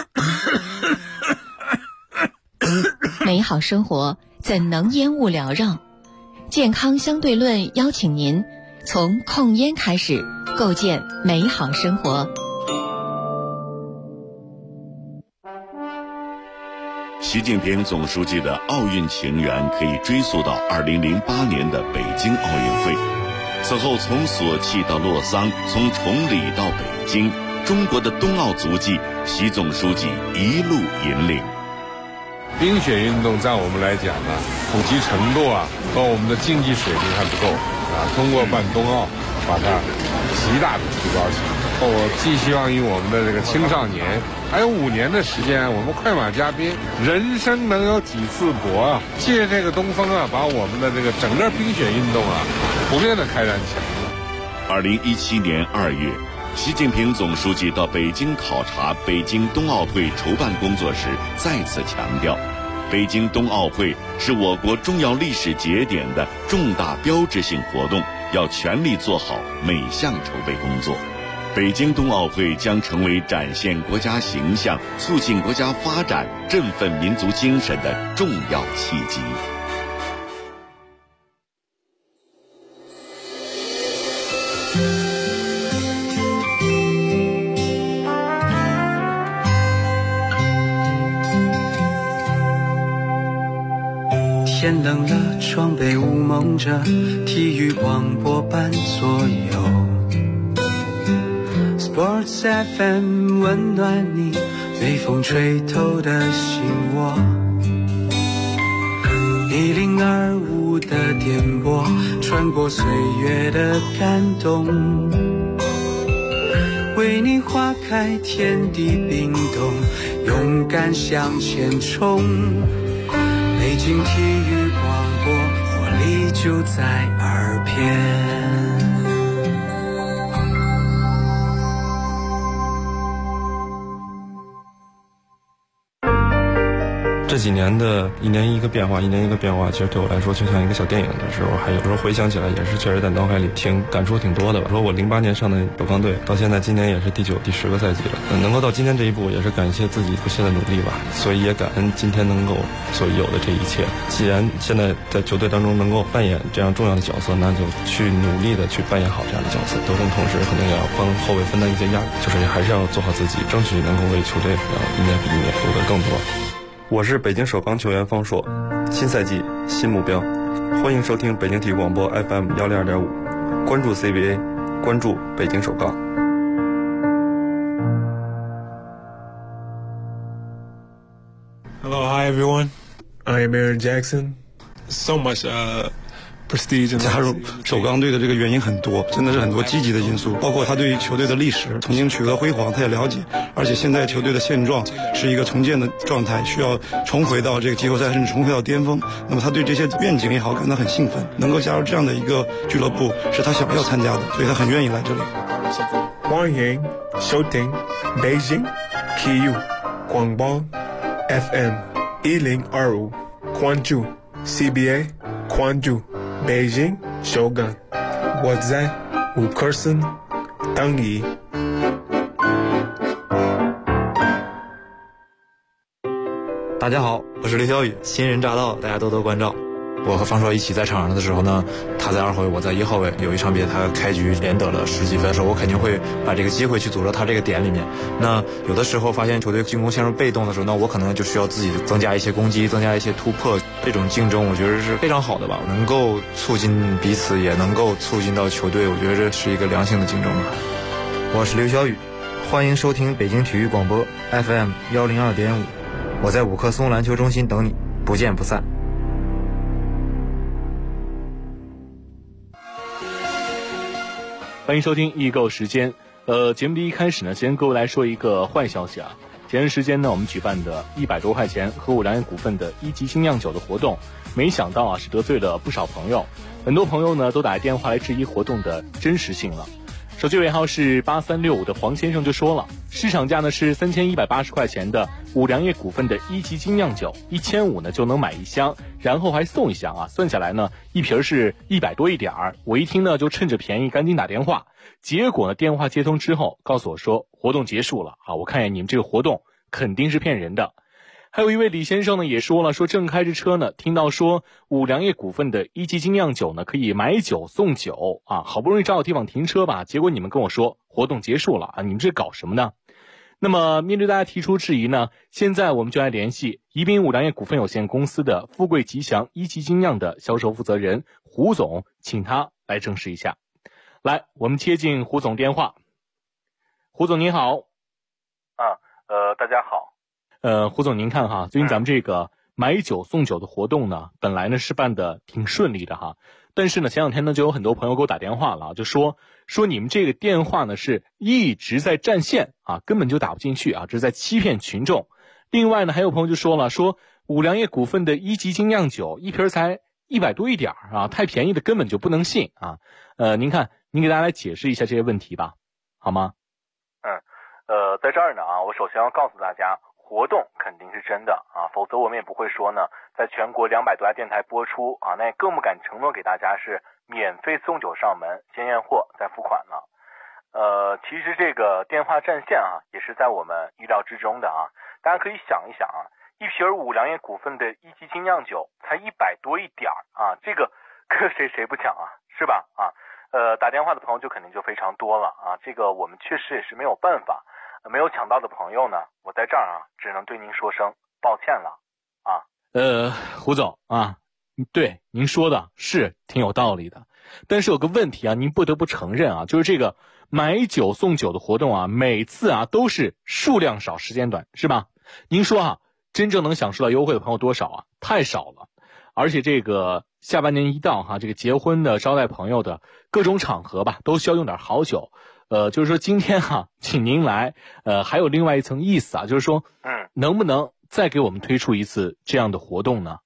[SPEAKER 11] 美好生活怎能烟雾缭绕？健康相对论邀请您从控烟开始，构建美好生活。
[SPEAKER 12] 习近平总书记的奥运情缘可以追溯到2008年的北京奥运会。此后从索契到洛桑，从崇礼到北京，中国的冬奥足迹，习总书记一路引领。
[SPEAKER 19] 冰雪运动在我们来讲呢，普及程度和我们的竞技水平还不够通过办冬奥，把它极大的提高起来。我寄希望于我们的这个青少年，还有5年的时间，我们快马加鞭，人生能有几次搏借这个东风把我们的这个整个冰雪运动普遍的开展起来。
[SPEAKER 12] 2017年2月，习近平总书记到北京考察北京冬奥会筹办工作时，再次强调，北京冬奥会是我国重要历史节点的重大标志性活动，要全力做好每项筹备工作。北京冬奥会将成为展现国家形象、促进国家发展、振奋民族精神的重要契机。
[SPEAKER 2] 天冷了，窗被雾蒙着，体育广播伴左右。Sports FM 温暖你，被风吹透的心窝。1025的电波，穿过岁月的感动，为你花开，天地冰冻，勇敢向前冲。北京体育广播，活力就在耳边。
[SPEAKER 20] 这几年的一年一个变化，其实对我来说就像一个小电影的时候，还有时候回想起来也是确实在脑海里感触挺多的吧。说我08年上的首钢队，到现在今年也是第9、第10个赛季了，能够到今天这一步，也是感谢自己不懈的努力吧。所以也感恩今天能够所有的这一切。既然现在在球队当中能够扮演这样重要的角色，那就去努力的去扮演好这样的角色。得分同时可能也要帮后卫分担一些压力，就是还是要做好自己，争取能够为球队一年比一年夺得更多。我是北京首钢球员方硕，新赛季新目标，欢迎收听北京体育广播 FM 102.5，关注 CBA， 关注北京首钢。
[SPEAKER 21] Hello, hi everyone. I am Aaron Jackson. So much prestige.
[SPEAKER 22] 加入首钢队的这个原因很多，真的是很多积极的因素，包括他对于球队的历史曾经取得辉煌，他也了解，而且现在球队的现状是一个重建的状态，需要重回到这个季后赛，甚至重回到巅峰。那么他对这些愿景也好感到很兴奋，能够加入这样的一个俱乐部是他想要参加的，所以他很愿意来这里。
[SPEAKER 21] 欢迎收听北京体育广播 FM 1025，关注 CBA， 关注北京首钢。我在 5颗星等你。
[SPEAKER 3] 大家好，我是刘晓宇，新人乍到，大家多多关照。我和方硕一起在场上的时候呢，他在2号位，我在1号位。有一场比赛他开局连得了10几分的时候，我肯定会把这个机会去组织他这个点里面。那有的时候发现球队进攻陷入被动的时候，那我可能就需要自己增加一些攻击，增加一些突破。这种竞争我觉得是非常好的吧，能够促进彼此，也能够促进到球队，我觉得这是一个良性的竞争吧。
[SPEAKER 4] 我是刘晓宇，欢迎收听北京体育广播 FM 102.5，我在5棵松篮球中心等你，不见不散。
[SPEAKER 23] 欢迎收听易购时间。节目的一开始呢，先跟各位来说一个坏消息啊。前段时间呢，我们举办的100多块钱和五粮液股份的1级精酿酒的活动，没想到啊是得罪了不少朋友，很多朋友呢都打电话来质疑活动的真实性了。手机尾号是8365的黄先生就说了，市场价呢是3180块钱的五粮液股份的1级精酿酒，1500呢就能买1箱，然后还送1箱啊，算下来呢一瓶是100多一点儿。我一听呢就趁着便宜赶紧打电话，结果呢电话接通之后告诉我说活动结束了啊，我看见你们这个活动肯定是骗人的。还有一位李先生呢也说了，说正开着车呢，听到说五粮液股份的1级精酿酒呢可以买酒送酒啊，好不容易找到地方停车吧，结果你们跟我说活动结束了啊，你们这搞什么呢？那么面对大家提出质疑呢，现在我们就来联系宜宾五粮液股份有限公司的富贵吉祥1级精酿的销售负责人胡总，请他来证实一下。来，我们接进胡总电话。胡总您好。
[SPEAKER 24] 大家好。
[SPEAKER 23] 胡总您看哈，最近咱们这个买酒送酒的活动呢，本来呢是办的挺顺利的哈，但是呢前2天呢就有很多朋友给我打电话了，就说你们这个电话呢是一直在占线啊，根本就打不进去啊，这是在欺骗群众。另外呢还有朋友就说了，说五粮液股份的1级精酿酒一瓶才100多一点啊，太便宜的根本就不能信啊。您看您给大家来解释一下这些问题吧，好吗？
[SPEAKER 24] 在这儿呢啊，我首先要告诉大家，活动肯定是真的啊，否则我们也不会说呢，在全国200多家电台播出啊，那也更不敢承诺给大家是免费送酒上门，先验货再付款了。其实这个电话占线啊，也是在我们预料之中的啊。大家可以想一想啊，一瓶五粮液股份的1级精酿酒才100多一点啊，这个搁谁不抢啊，是吧？啊，打电话的朋友就肯定就非常多了啊，这个我们确实也是没有办法。没有抢到的朋友呢，我在这儿啊，只能对您说声抱歉了啊。
[SPEAKER 23] 胡总啊，对您说的是挺有道理的，但是有个问题啊，您不得不承认啊，就是这个买酒送酒的活动啊，每次啊都是数量少时间短，是吧？您说啊，真正能享受到优惠的朋友多少啊？太少了。而且这个下半年一到哈，这个结婚的、招待朋友的各种场合吧，都需要用点好酒。就是说今天哈，请您来，还有另外一层意思啊，就是说，能不能再给我们推出一次这样的活动呢？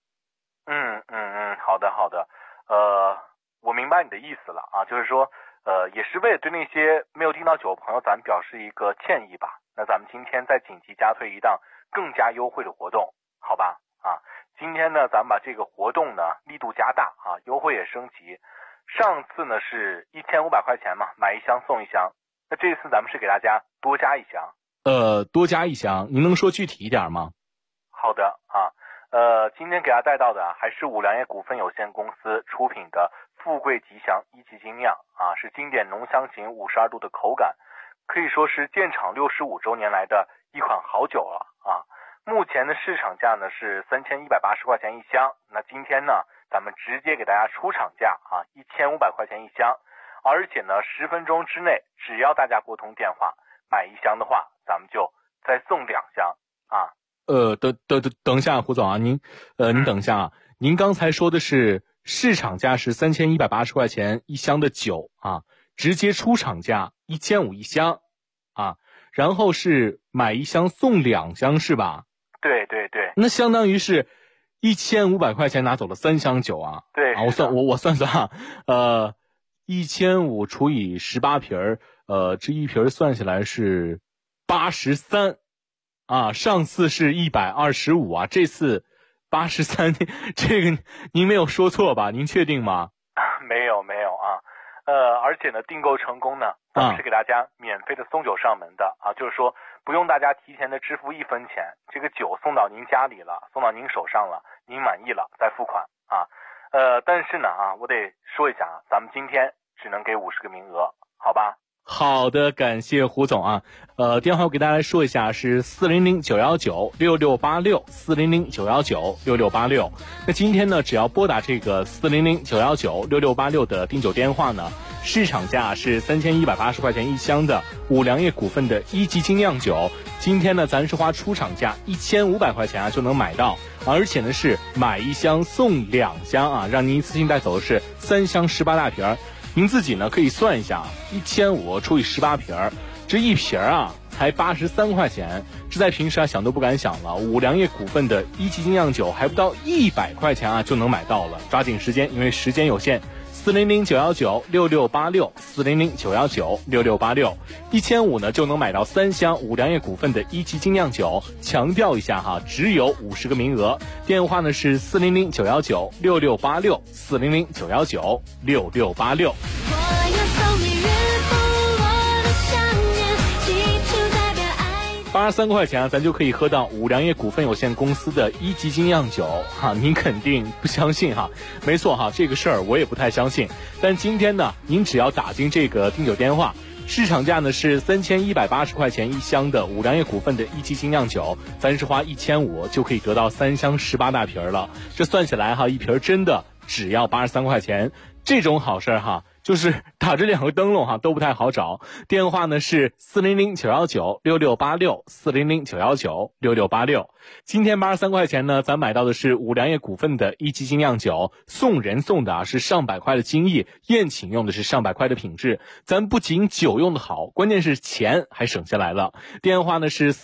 [SPEAKER 24] 好的，我明白你的意思了啊，就是说，也是为了对那些没有订到酒的朋友，咱们表示一个歉意吧。那咱们今天再紧急加推一档更加优惠的活动，好吧？啊，今天呢，咱们把这个活动呢力度加大啊，优惠也升级。上次呢是1500块钱嘛，买1箱送1箱。那这次咱们是给大家多加1箱。
[SPEAKER 23] 多加1箱，您能说具体一点吗？
[SPEAKER 24] 好的啊，今天给大家带到的还是五粮液股份有限公司出品的富贵吉祥1级精酿啊，是经典浓香型52度的口感，可以说是建厂65周年来的一款好酒了啊。目前的市场价呢是3180块钱1箱，那今天呢咱们直接给大家出厂价啊，1500块钱1箱，而且呢10分钟之内，只要大家拨通电话买1箱的话，咱们就再送2箱啊。
[SPEAKER 23] 等一下，胡总啊，您等一下啊，您刚才说的是市场价是3180块钱1箱的酒啊，直接出厂价1500 1箱啊，然后是买1箱送2箱是吧？
[SPEAKER 24] 对，
[SPEAKER 23] 那相当于是1500块钱拿走了3箱酒啊。
[SPEAKER 24] 对
[SPEAKER 23] 啊，我算算啊，1500除以18瓶这一瓶算下来是83啊，上次是125啊，这次83，这个您没有说错吧？您确定吗？
[SPEAKER 24] 没有啊， 而且呢订购成功呢，咱们是给大家免费的送酒上门的啊，就是说不用大家提前的支付1分钱，这个酒送到您家里了，送到您手上了，您满意了再付款啊。但是呢我得说一下咱们今天只能给50个名额，好吧？
[SPEAKER 23] 好的，感谢胡总啊。电话我给大家来说一下，是400-919-6686，400-919-6686。那今天呢，只要拨打这个400-919-6686的订酒电话呢，市场价是3180块钱一箱的五粮液股份的1级精酿酒，今天呢咱是花出厂价1500块钱就能买到，而且呢是买1箱送2箱啊，让您一次性带走的是3箱18大瓶。您自己呢可以算一下，1500除以18瓶，这一瓶才83块钱，这在平时想都不敢想了。五粮液股份的1级精酿酒还不到100块钱就能买到了，抓紧时间，因为时间有限。400-919-6686，400-919-6686，1500呢就能买到3箱五粮液股份的1级精酿酒。强调一下只有50个名额。电话呢是400-919-6686，400-919-6686。83块钱咱就可以喝到五粮液股份有限公司的1级精酿酒您肯定不相信没错这个事儿我也不太相信。但今天呢，您只要打进这个订酒电话，市场价呢是3180块钱一箱的五粮液股份的1级精酿酒，咱是花1500就可以得到3箱18大瓶了。这算起来一瓶真的只要83块钱，这种好事就是打着2个灯笼都不太好找。电话呢是400-919-6686，400-919-6686。今天83块钱呢，咱买到的是五粮液股份的1级精酿酒，送人送的是上百块的精益，宴请用的是上百块的品质。咱不仅酒用的好，关键是钱还省下来了。电话呢是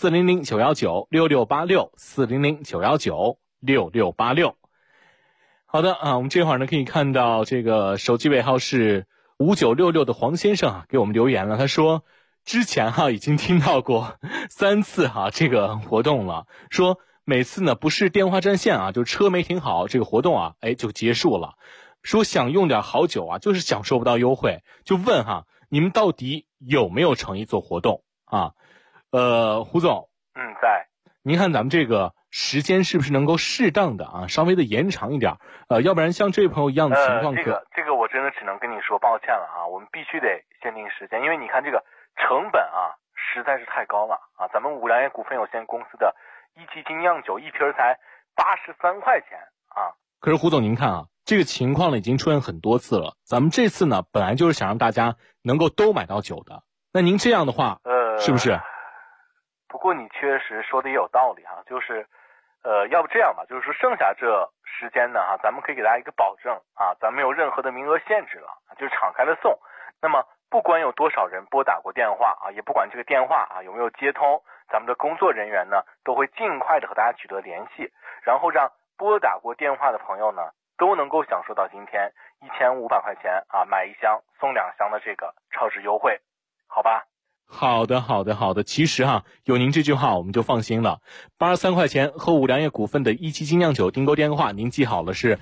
[SPEAKER 23] 400-919-6686，400-919-6686。好的我们这会儿呢可以看到这个手机尾号是5966的黄先生给我们留言了，他说之前已经听到过3次这个活动了，说每次呢不是电话占线就车没停好，这个活动就结束了，说想用点好酒就是享受不到优惠，就问你们到底有没有诚意做活动胡总
[SPEAKER 24] 在，
[SPEAKER 23] 您看咱们这个时间是不是能够适当的稍微的延长一点，要不然像这位朋友一样的情况
[SPEAKER 24] 这个我真的只能跟你说抱歉了我们必须得限定时间，因为你看这个成本实在是太高了咱们五粮液股份有限公司的1级精酿酒一瓶才83块钱
[SPEAKER 23] 可是胡总您看这个情况呢已经出现很多次了，咱们这次呢本来就是想让大家能够都买到酒的，那您这样的话是不是？
[SPEAKER 24] 不过你确实说的也有道理就是要不这样吧，就是说剩下这时间呢咱们可以给大家一个保证咱没有任何的名额限制了，就是敞开了送。那么不管有多少人拨打过电话也不管这个电话有没有接通，咱们的工作人员呢都会尽快的和大家取得联系，然后让拨打过电话的朋友呢都能够享受到今天1500块钱买1箱送2箱的这个超值优惠，好吧？
[SPEAKER 23] 好的，其实有您这句话我们就放心了。83块钱和五粮液股份的1级精酿酒订购电话您记好了，是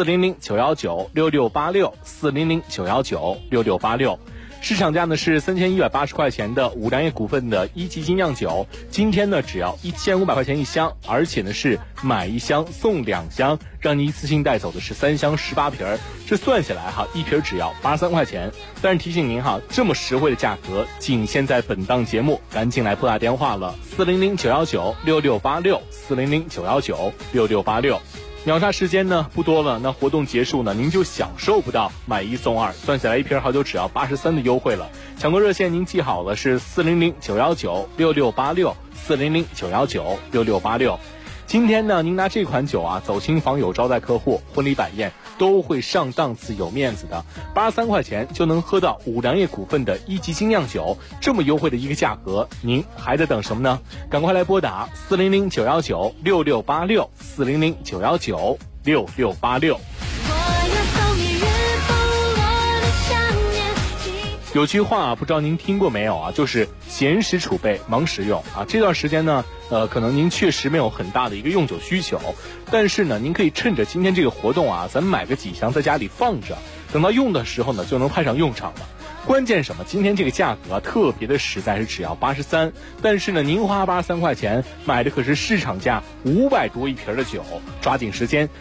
[SPEAKER 23] 400-919-6686，400-919-6686。市场价呢是3180块钱的五粮液股份的1级精酿酒，今天呢只要1500块钱一箱，而且呢是买1箱送2箱，让你一次性带走的是3箱18瓶，这算下来一瓶只要83块钱。但是提醒您这么实惠的价格仅限在本档节目，赶紧来拨打电话了，400-919-6686，400-919-6686。秒杀时间呢不多了，那活动结束呢您就享受不到买1送2，算下来一瓶好酒只要83的优惠了。抢购热线您记好了，是400-919-6686，400-919-6686。今天呢您拿这款酒走亲访友招待客户，婚礼摆宴都会上档次有面子的。83块钱就能喝到五粮液股份的1级精酿酒，这么优惠的一个价格，您还在等什么呢？赶快来拨打400-919-6686，400-919-6686。 有句话不知道您听过没有啊，就是闲时储备，忙时用啊。这段时间呢，可能您确实没有很大的一个用酒需求，但是呢，您可以趁着今天这个活动啊，咱买个几箱在家里放着，等到用的时候呢，就能派上用场了。关键什么？今天这个价格特别的实在，是只要83，但是呢，您花83块钱买的可是市场价500多一瓶的酒，抓紧时间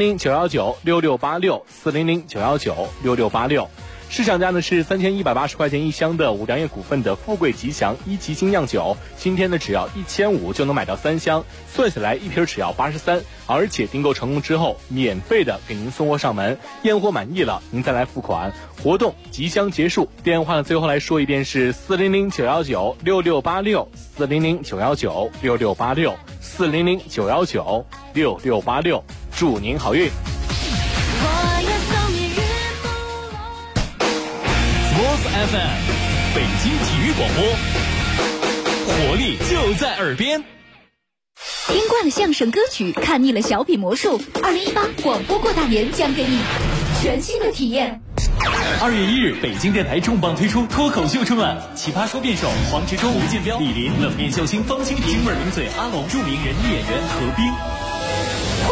[SPEAKER 23] ，400-919-6686，400-919-6686。市场价呢是3180块钱一箱的五粮液股份的富贵吉祥一级精酿酒，今天呢只要1500就能买到3箱，算下来一瓶只要83，而且订购成功之后免费的给您送货上门，验货满意了您再来付款。活动即将结束，电话呢最后来说一遍是400-919-6686，400-919-6686，400-919-6686，祝您好运。
[SPEAKER 1] FM 北京体育广播，活力就在耳边。
[SPEAKER 6] 听惯了相声歌曲，看腻了小品魔术，2018广播过大年将给你全新的体验。
[SPEAKER 1] 2月1日，北京电台重磅推出脱口秀春晚，奇葩说辩手黄执中、吴建彪、李林，冷面笑星方清平，京味名嘴阿龙，著名人艺演员何冰。